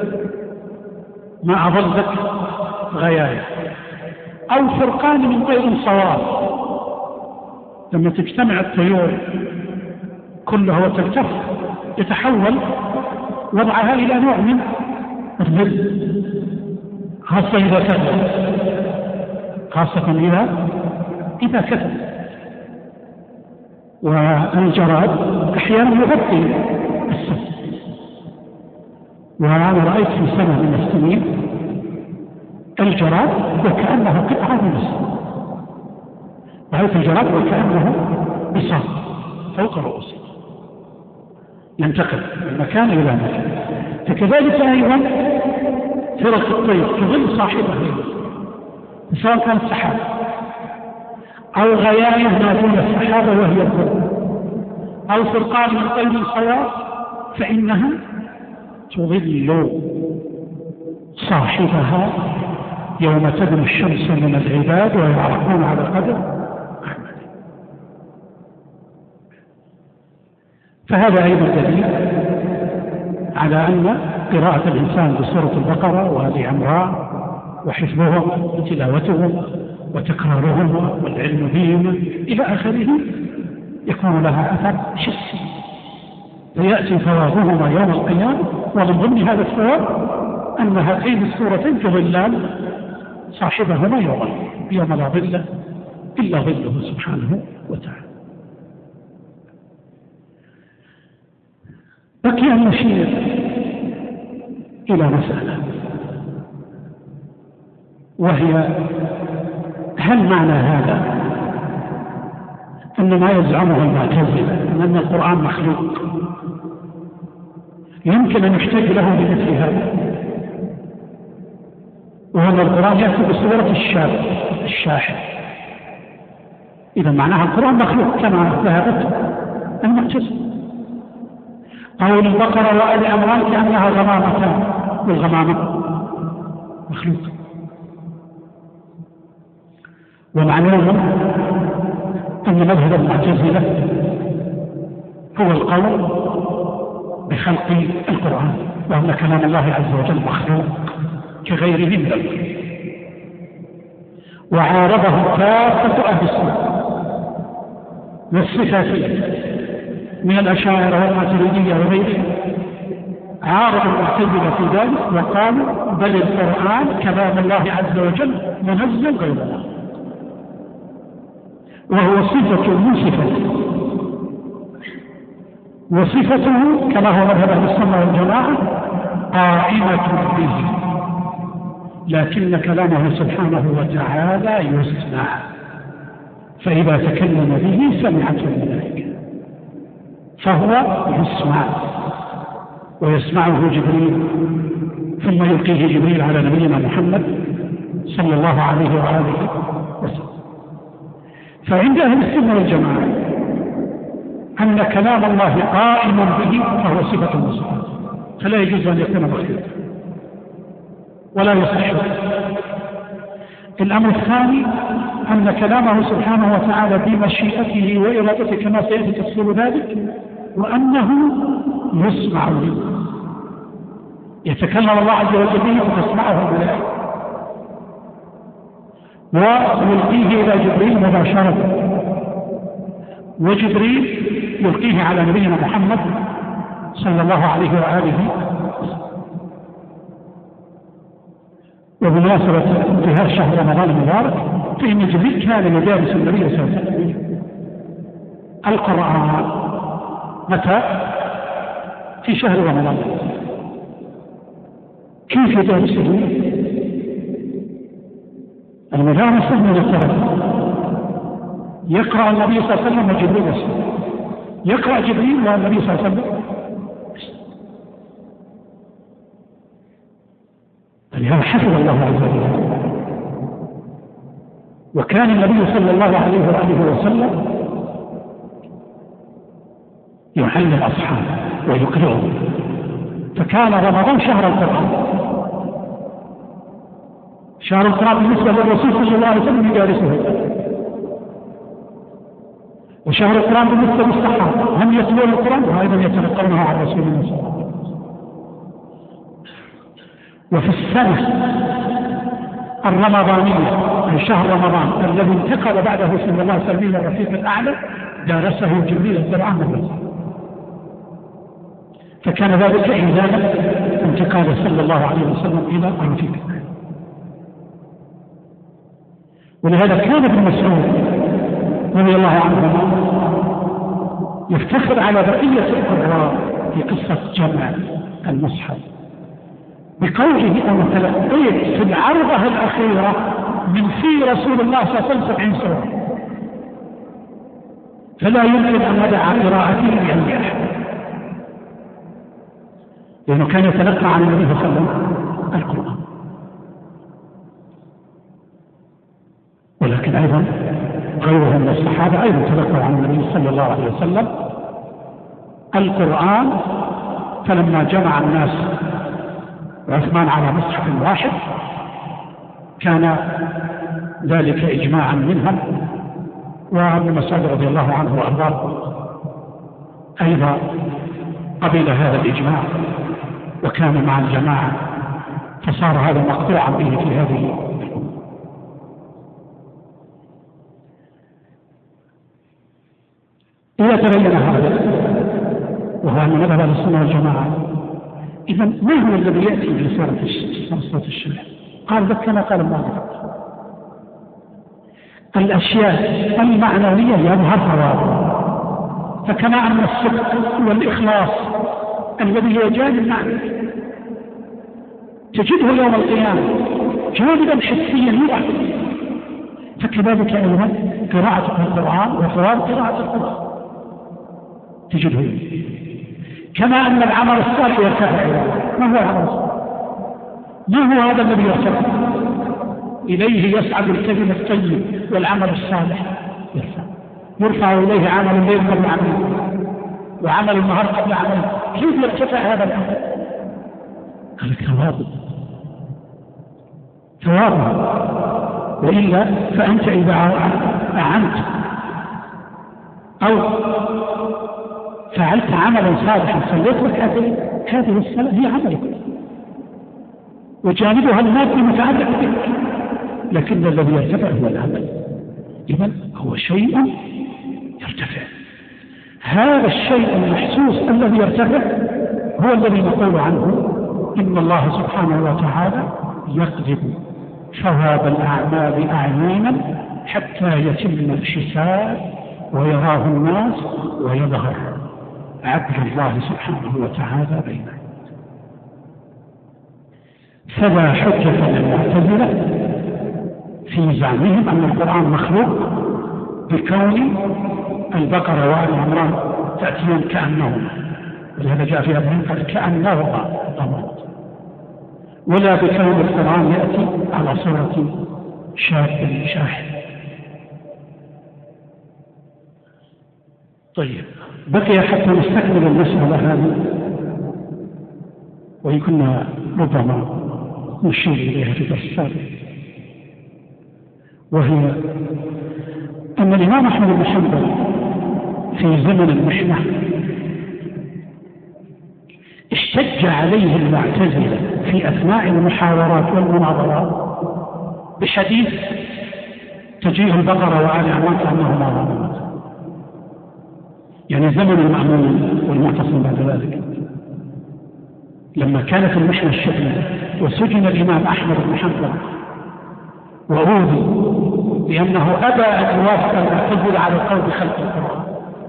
ما أظلت غياية، أو فرقان من طير صواب، لما تجتمع الطيور كلها وتلتف يتحول وضعها إلى نوع من الظل، خاصة إذا كثر، خاصة إذا كثر. والجراد أحيانا يغطي السد. وأنا رأيت في سنة من السنين الجراد وكأنه قطعة من السد، رأيت الجراد وكأنه بساط فوق رؤوسه ينتقل من مكان إلى مكان. فكذلك أيضا فرق الطير تظل صاحبها سواء كانت سحاب أو غياية ما دون السحابة وهي الظل، أو فرقان من طير صواب، فإنها تظل صاحبها يوم تدنو الشمس من العباد ويعرفون على قدر أعماله. فهذا أيضا دليل على أن قراءة الإنسان بسورة البقرة وآل عمران وحفظهم وتلاوتهم وتكرارهم والعلم بهم إلى آخره يكون لها أثر شخصي، فيأتي ثوابهما يوم القيامة. ومن ضمن هذا الثواب أن هاتين السورتين تظلان صاحبهما يوم لا ظل إلا ظله سبحانه وتعالى. بقي أن نشير إلى مسألة، وهي هل معنى هذا أن ما يزعمه المعتزلة أن القرآن مخلوق يمكن أن يحتاج له بمثل هذا، وأن القرآن يأتي بصورة الشاحن، إذا معناها القرآن مخلوق كما ذهبت المعتزلة، أو البقرة وآل عمران كأنها غمامتان والغمامة مخلوق. ومعناه أن مذهب المعتزلة هو القول بخلق القرآن، وأن كلام الله عز وجل مخلوق كغيره من الأمر. وعارضه كافة أهل السنة والصفاتية من الأشاعرة والماتريدية وغيرهم، عارض المعتزلة في ذلك وقالوا بل القرآن كلام الله عز وجل منزل غير الله، وهو صفة من صفته، وصفته كما هو مذهب أهل السنة والجماعة قائمة به، لكن كلامه سبحانه وتعالى يسمع، فإذا تكلم به سمعته الملائكة، فهو يسمع ويسمعه جبريل، ثم يلقيه جبريل على نبينا محمد صلى الله عليه وآله وسلم. فعند أهل السنة والجماعة أن كلام الله قائم به فهو صفة من صفاته، فلا يجوز أن يكون مخلوقا ولا يصح. الأمر الثاني أن كلامه سبحانه وتعالى بمشيئته وإرادته كما سيأتي تفصيل ذلك، وأنه يسمع به، يتكلم الله عز وجل به وتسمعه الملائكة، ويلقيه إلى جبريل مباشرة، وجبريل يلقيه على نبينا محمد صلى الله عليه وآله وسلم. وبمناسبة انتهاء شهر رمضان المبارك فإن جبريل كان يدارس النبي صلى الله عليه وسلم القرآن متى؟ في شهر رمضان. كيف يدارسه؟ المدارسة من القرآن، يقرأ النبي صلى الله عليه وسلم وجبريل يسمع، يقرأ جبريل والنبي صلى الله عليه وسلم، فلهذا حفظ الله عز وجل. وكان النبي صلى الله عليه وآله وسلم يعلم أصحابه ويقرأهم، فكان رمضان شهر القرآن، شهر القرآن بالنسبة للرسول صلى الله عليه وسلم يدارسه، وشهر القرآن بالنسبة للصحابة هم يتلون القرآن وأيضا يتلقونه عن رسول الله صلى الله عليه وسلم. وفي السنة الرمضانية من شهر رمضان الذي انتقل بعده صلى الله عليه وسلم إلى الرفيق الأعلى دارسه جبريل القرآن مرة، فكان ذلك إعلانا انتقال صلى الله عليه وسلم إلى الرفيق الأعلى. ولهذا كان ابن مسعود رضي الله عنه يفتخر على بقية القراء في قصة جمع المصحف بقوله أنا تلقيت في العرضة الأخيرة من في رسول الله صلى الله عليه وسلم 70 سورة، فلا يمكن أن ندع قراءته لأي أحد، لأنه كان يتلقى عن النبي صلى الله عليه وسلم القرآن. ولكن أيضا غيرهم من الصحابة أيضا تلقوا عن النبي صلى الله عليه وسلم القرآن، فلما جمع الناس عثمان على مصحف واحد كان ذلك إجماعا منهم، وابن مسعود رضي الله عنه وأرضاه أيضا قبل هذا الإجماع وكان مع الجماعة، فصار هذا مقطوعا به في هذه الأمة. إذا تبين هذا وهو أن مذهب السنة والجماعة إذا ما هو الذي يأتي بصورة الشرع؟ قال ذلك كما قال المؤلف الأشياء المعنوية يظهر ثوابها، فكما أن الصدق والإخلاص الذي هو جانب معنوي تجده يوم القيامة جانبا حسيا يوحد، فكذلك أيضا قراءة القرآن وثواب قراءة القرآن تجده كما أن العمل الصالح يرتفع. ما هو العمل الصالح؟ ما هو هذا الذي يرتفع؟ إليه يصعد الكلم الطيب والعمل الصالح يرفع إليه عمل الليل قبل عمله وعمل النهار قبل عمله. كيف يرتفع هذا العمل؟ قال ثوابه، وإلا فأنت إذا أعنت أو فعلت عملا صالحا صليت لك هذه الصلاة هي عملك وجانبها المادي متعلق بك، لكن الذي يرتفع هو العمل. إذن هو شيء يرتفع. هذا الشيء المحسوس الذي يرتفع هو الذي نقول عنه إن الله سبحانه وتعالى يقذف ثواب الأعمال أعيانا حتى يتم الحساب ويراه الناس ويظهر عدل الله سبحانه وتعالى بينهم. فلا حجة للمعتزلة في زعمهم أن القرآن مخلوق بكون البقرة وآل عمران تأتيان كأنهما، ولهذا جاء في هذا قال كأنهما ضمات، ولا بكون القرآن يأتي على صورة شاب شاحن. طيب بقي حتى نستكمل المسألة هذه وإن كنا ربما نشير إليها في درس السابق، وهي أن الإمام أحمد بن حنبل في زمن المحنة اشتج عليه المعتزلة في أثناء المحاورات والمناظرات بحديث تجيء البقرة وآل عمران كأنهما ضمات، يعني زمن المأمون والمعتصم بعد ذلك لما كانت المحنة الشديدة وسجن الإمام أحمد بن حنبل وأوذي لأنه أبى أن يوافق المعتزلة على القول بخلق القرآن،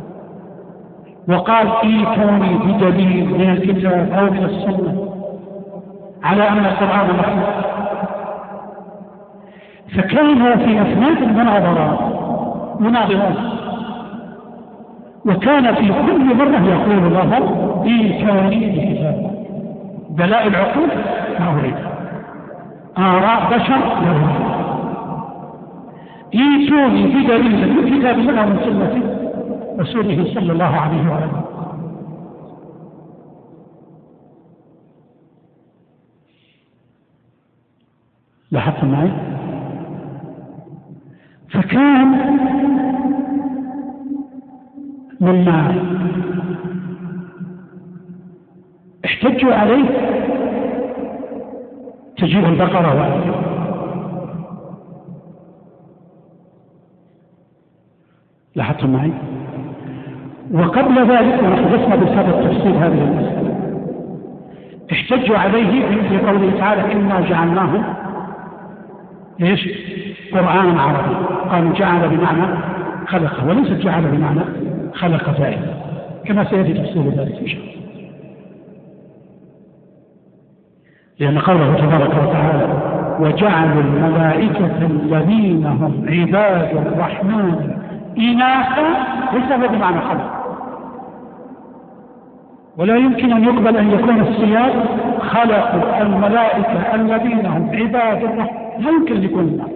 وقال ائتوني بدليل من الكتاب أو من السنة على أن القرآن مخلوق. فكانوا في أثناء المناظرات مناظرات، وكان في كل مرة يقول له ائتوني بكتاب دلائل عقول لا أريد، آراء بشر لا أريد، ائتوني بدليل من كتاب الله ومن سنة رسوله صلى الله عليه وسلم. لاحظت معي؟ فكان مما احتجوا عليه تجيء البقرة وآل. لاحظتم معي؟ وقبل ذلك ونحدثنا بسبب تفسير هذه المسألة احتجوا عليه في قوله تعالى إنا جعلناه ايش؟ قرآنا عربي. قالوا جعل بمعنى خلق، وليس جعل بمعنى خلق فاعلا كما سيأتي تفسير ذلك إن شاء الله، لأن قوله تبارك وتعالى وجعلوا الملائكة الذين هم عباد الرحمن إناثا ليس بمعنى خلق، ولا يمكن أن يقبل أن يكون السياق خلقوا الملائكة الذين هم عباد الرحمن، لا يمكن أن يكون الله،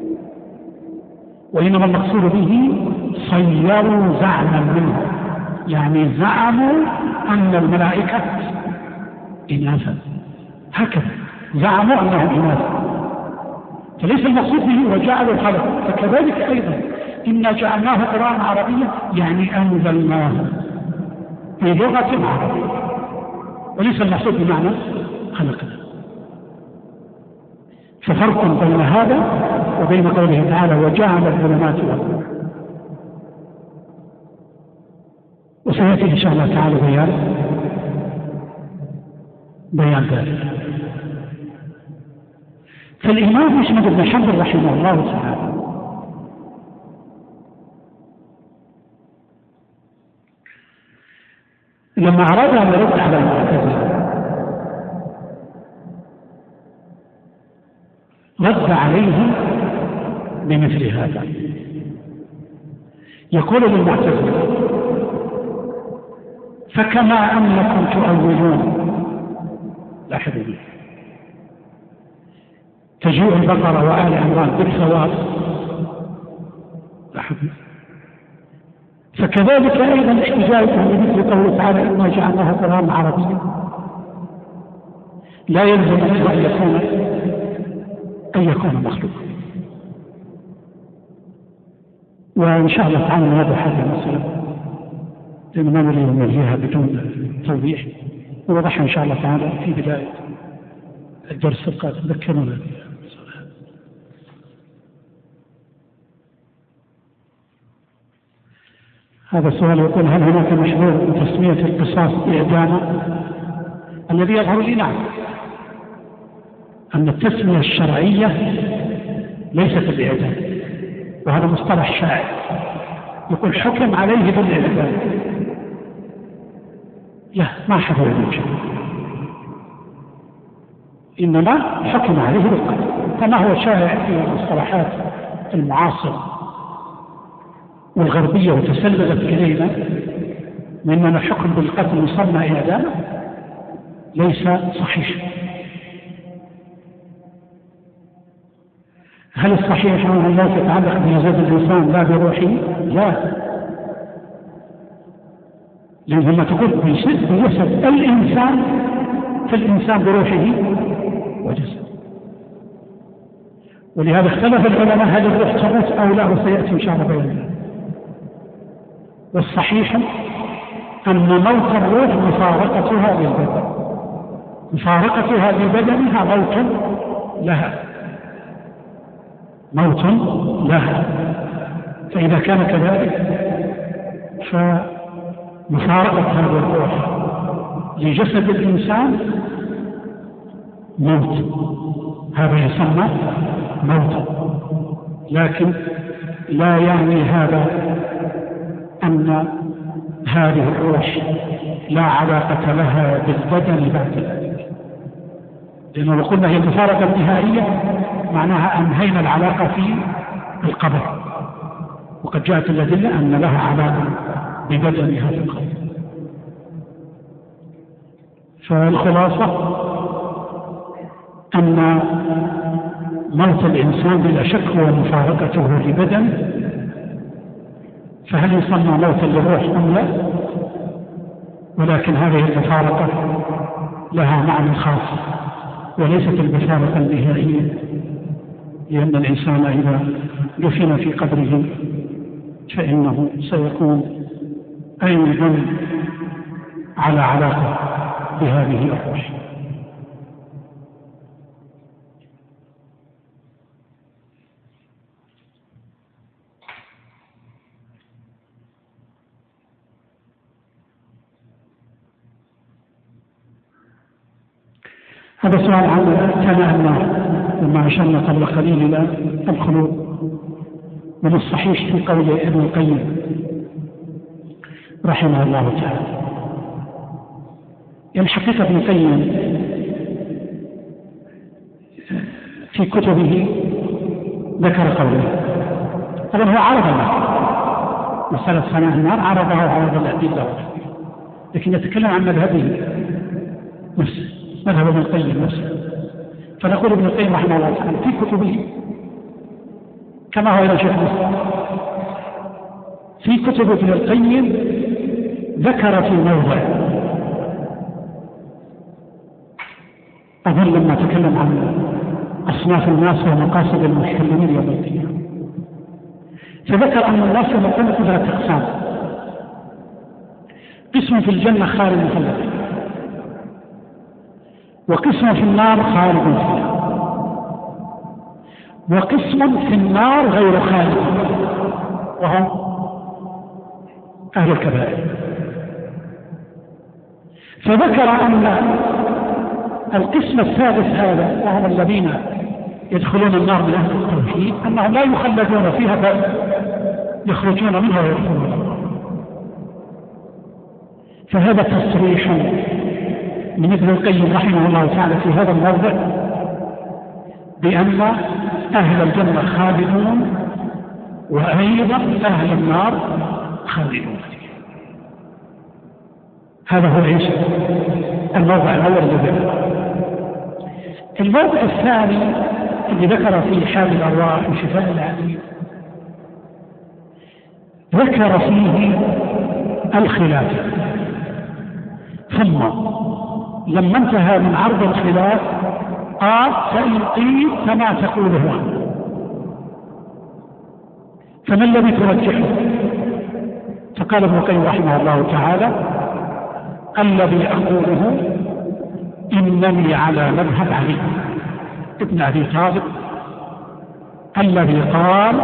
وإنما المقصود به صيروا زعما منه، يعني زعموا أن الملائكة إناثا، هكذا زعموا أنهم إناثا، فليس المقصود به وجعلوا الخلق. فكذلك أيضا إنا جعلناه قرآن عربيا يعني أنزلناه في لغة عربية، وليس المقصود بمعنى خلقنا. ففرق بين هذا وبين قوله تعالى وجعل الظلمات والنور، وسيأتي إن شاء الله تعالى بيان بيان ذلك. فالإمام أحمد بن حنبل رحمه الله تعالى لما أراد أن يرد على المعتزلة رد عليه بمثل هذا، يقول للمعتزلة: فكما أنكم تؤولون، لاحظوا، تجيء البقرة وآل عمران بالثواب، لاحظوا، فكذلك أيضا احتجاجهم بمثل قوله تعالى: إنا جعلناها قرآنا عربيا، لا يلزم أن يكون مخلوقا. وإن شاء الله تعالى نوضح هذه المسألة لأن ما نريد أن نلهيها بدون توضيح، نوضحها إن شاء الله تعالى في بداية الدرس القادم. ذكرنا هذا السؤال يقول: هل هناك مشروع تسمية القصاص إعداما؟ الذي يظهر لي نعم، أن التسمية الشرعية ليست الإعدام، وهذا مصطلح شائع، يقول حكم عليه بالإعدام. لا، ما حدث ذلك، إنما حكم عليه بالقتل كما هو شائع في المصطلحات المعاصرة والغربية وتسللت إلينا من أن الحكم بالقتل يسمى إعداما ليس صحيح. هل الصحيح أن الله يتعلق بجسد الإنسان لا بروحه؟ لا، لأنه تقول بجسد الإنسان فالإنسان بروحه وجسد. ولهذا اختلف العلماء هل الروح تموت أو لا، وسيأتي إن شاء الله بيانه. والصحيح أن موت الروح مفارقتها للبدن، مفارقتها لبدنها موت لها، موت لها. فإذا كان كذلك فمفارقة هذا الروح لجسد الإنسان موت، هذا يسمى موت. لكن لا يعني هذا أن هذه الروح لا علاقة لها بالبدن بعد ذلك، لأنه قلنا هي المفارقة النهائية معناها أنهينا العلاقة في القبر، وقد جاءت الأدلة أن لها علاقة ببدنها في القبر. فالخلاصة أن موت الإنسان بلا شك هو مفارقته لبدن، فهل يسمى موتا للروح أم لا؟ ولكن هذه المفارقة لها معنى خاص وليست المفارقة النهائية، لأن الإنسان إذا دفن في قبره فإنه سيكون أيضا على علاقة بهذه الروح. هذا سؤال عن ثناء النار، لما أشرنا قبل قليل إلى الخلود. من الصحيح في قول ابن القيم رحمه الله تعالى، يعني حقيقة ابن القيم في كتبه ذكر قوله، طبعا هو عرض النار، مسألة ثناء النار عرضها وعرض الأدلة، لكن يتكلم عن مذهبه نفسه، مذهب ابن القيم نفسه. فنقول ابن القيم رحمه الله تعالى في كتبه كما هو إلى شيخ مسلم، في كتب ابن القيم ذكر في موضع أظن لما تكلم عن أصناف الناس ومقاصد المتكلمين يوم القيامة، فذكر أن الناس يقومون ثلاثة أقسام: قسم في الجنة خالد مخلد، وقسم في النار خالد فيها، وقسم في النار غير خالد وهم أهل الكبائر. فذكر أن القسم الثالث هذا وهم الذين يدخلون النار من أهل التوحيد أنهم لا يخلدون فيها بل يخرجون منها ويدخلون. فهذا تصريح من ابن القيم رحمه الله تعالى في هذا الموضع بأن أهل الجنة خالدون وأيضا أهل النار خالدون. هذا هو ايش؟ الموضع الأول اللي ذكره. الموضع الثاني اللي ذكر فيه حال الأرواح وشفاء العليم ذكر فيه الخلاف، ثم لما انتهى من عرض الخلاف قال فإن قيل فما تقوله عنه، فما الذي ترجحه؟ فقال ابن القيم رحمه الله تعالى الذي أقوله إنني على مذهب علي ابن أبي طالب الذي قال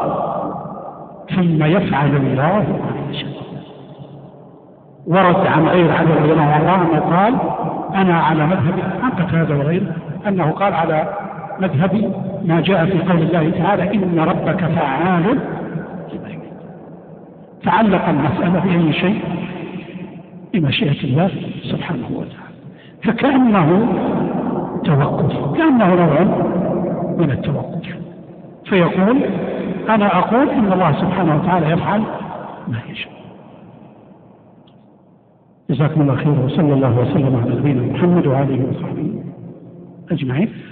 ثم يفعل الله ما يشاء. ورد عن غير علي رضي الله عنه قال أنا على مذهب عن قتادة وغيره أنه قال على مذهب ما جاء في قول الله تعالى إن ربك فعال. تعلق المسألة بأي شيء؟ بمشيئة الله سبحانه وتعالى. فكأنه توقف، كأنه نوع من التوقف، فيقول أنا أقول إن الله سبحانه وتعالى يفعل ما يشاء. جزاكم الله خير، وصلى الله وسلم على نبينا محمد وآله وصحبه أجمعين.